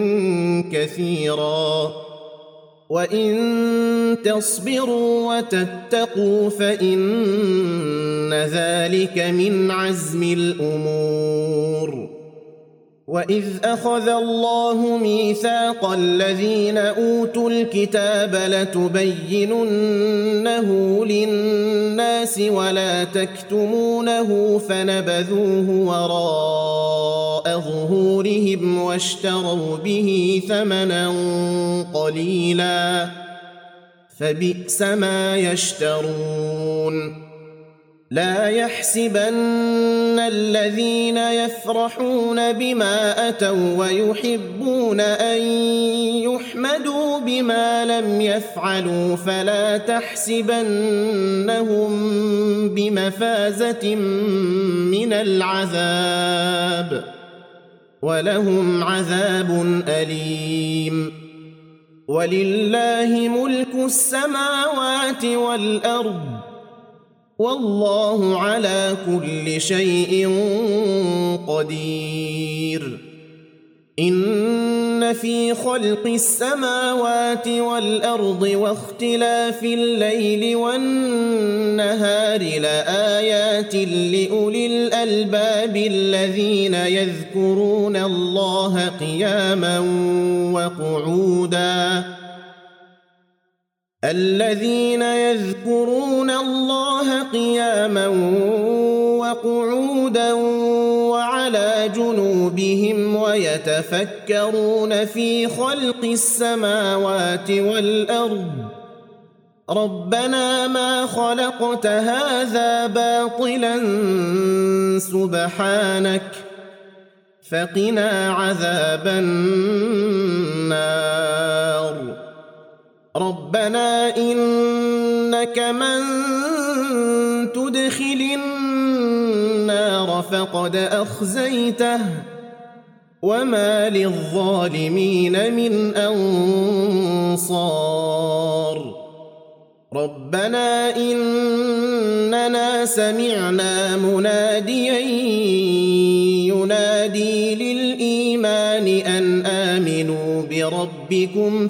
كثيرا وإن تصبروا وتتقوا فإن ذلك من عزم الأمور. وإذ أخذ الله ميثاق الذين أوتوا الكتاب لتبيننه للناس ولا تكتمونه فنبذوه وراء ظهورهم واشتروا به ثمنا قليلا فبئس ما يشترون. لا يحسبن الذين يفرحون بما أتوا ويحبون أن يحمدوا بما لم يفعلوا فلا تحسبنهم بمفازة من العذاب ولهم عذاب أليم. ولله ملك السماوات والأرض والله على كل شيء قدير. إن في خلق السماوات والأرض واختلاف الليل والنهار لآيات لأولي الألباب الذين يذكرون الله قياما وقعودا الذين يذكرون الله قياما وقعودا وعلى جنوبهم ويتفكرون في خلق السماوات والأرض ربنا ما خلقت هذا باطلا سبحانك فقنا عذاب النار. ربنا إنك من تدخل النار فقد أخزيته وما للظالمين من أنصار. ربنا إننا سمعنا مناديا ينادي للإيمان أن آمنوا بربكم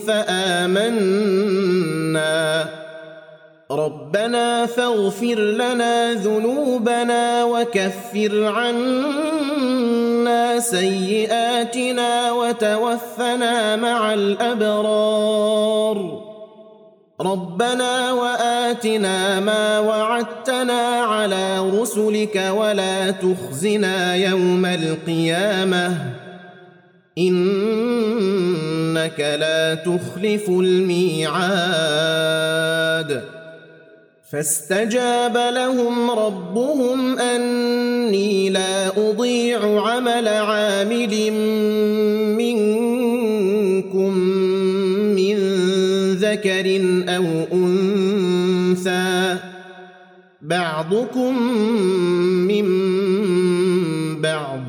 فآمنا ربنا فاغفر لنا ذنوبنا وكفر عنا سيئاتنا وتوفنا مع الأبرار. ربنا وآتنا ما وعدتنا على رسلك ولا تخزنا يوم القيامة إنك لا تخلف الميعاد. فاستجاب لهم ربهم أني لا أضيع عمل عامل منكم من ذكر أو أنثى بعضكم من بعض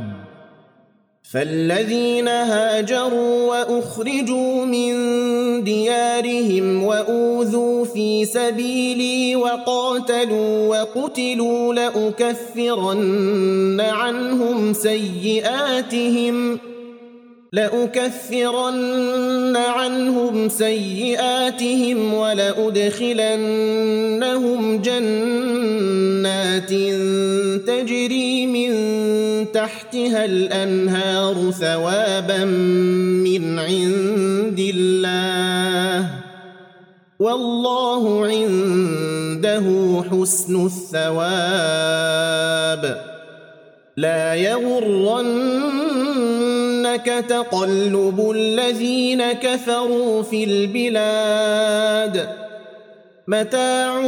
فالذين هاجروا وأخرجوا من ديارهم وأوذوا في سبيلي وقاتلوا وقتلوا لأكفرن عنهم سيئاتهم لأكفرن عنهم سيئاتهم ولأدخلنهم جنات تجري من تحتها الأنهار ثوابا من عند الله والله عنده حسن الثواب. لا يغرنك تقلب الذين كفروا في البلاد متاع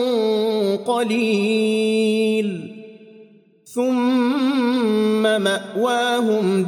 قليل ثم مأواهم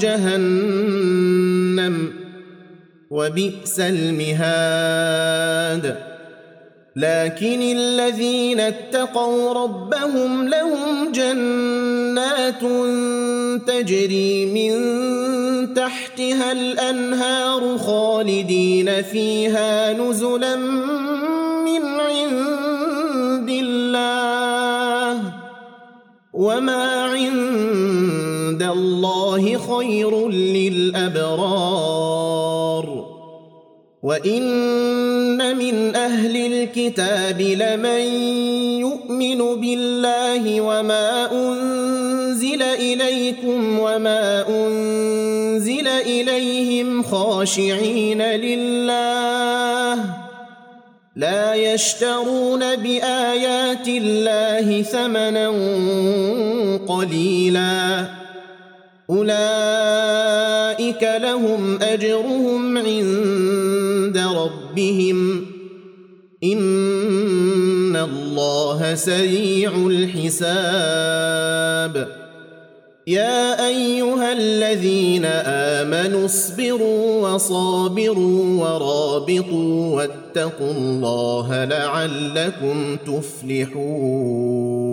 جهنم وبئس المهاد. لكن الذين اتقوا ربهم لهم جنات تجري من تحتها الأنهار خالدين فيها نزلا من عند الله وما عند الله خير للأبرار. وإن من أهل الكتاب لمن يؤمن بالله وما أنزل إليكم وما أنزل إليهم خاشعين لله لا يشترون بآيات الله ثمنا قليلا أولئك لهم أجرهم عند ربهم إن الله سريع الحساب. يا أيها الذين آمنوا اصبروا وصابروا ورابطوا واتقوا الله لعلكم تفلحون.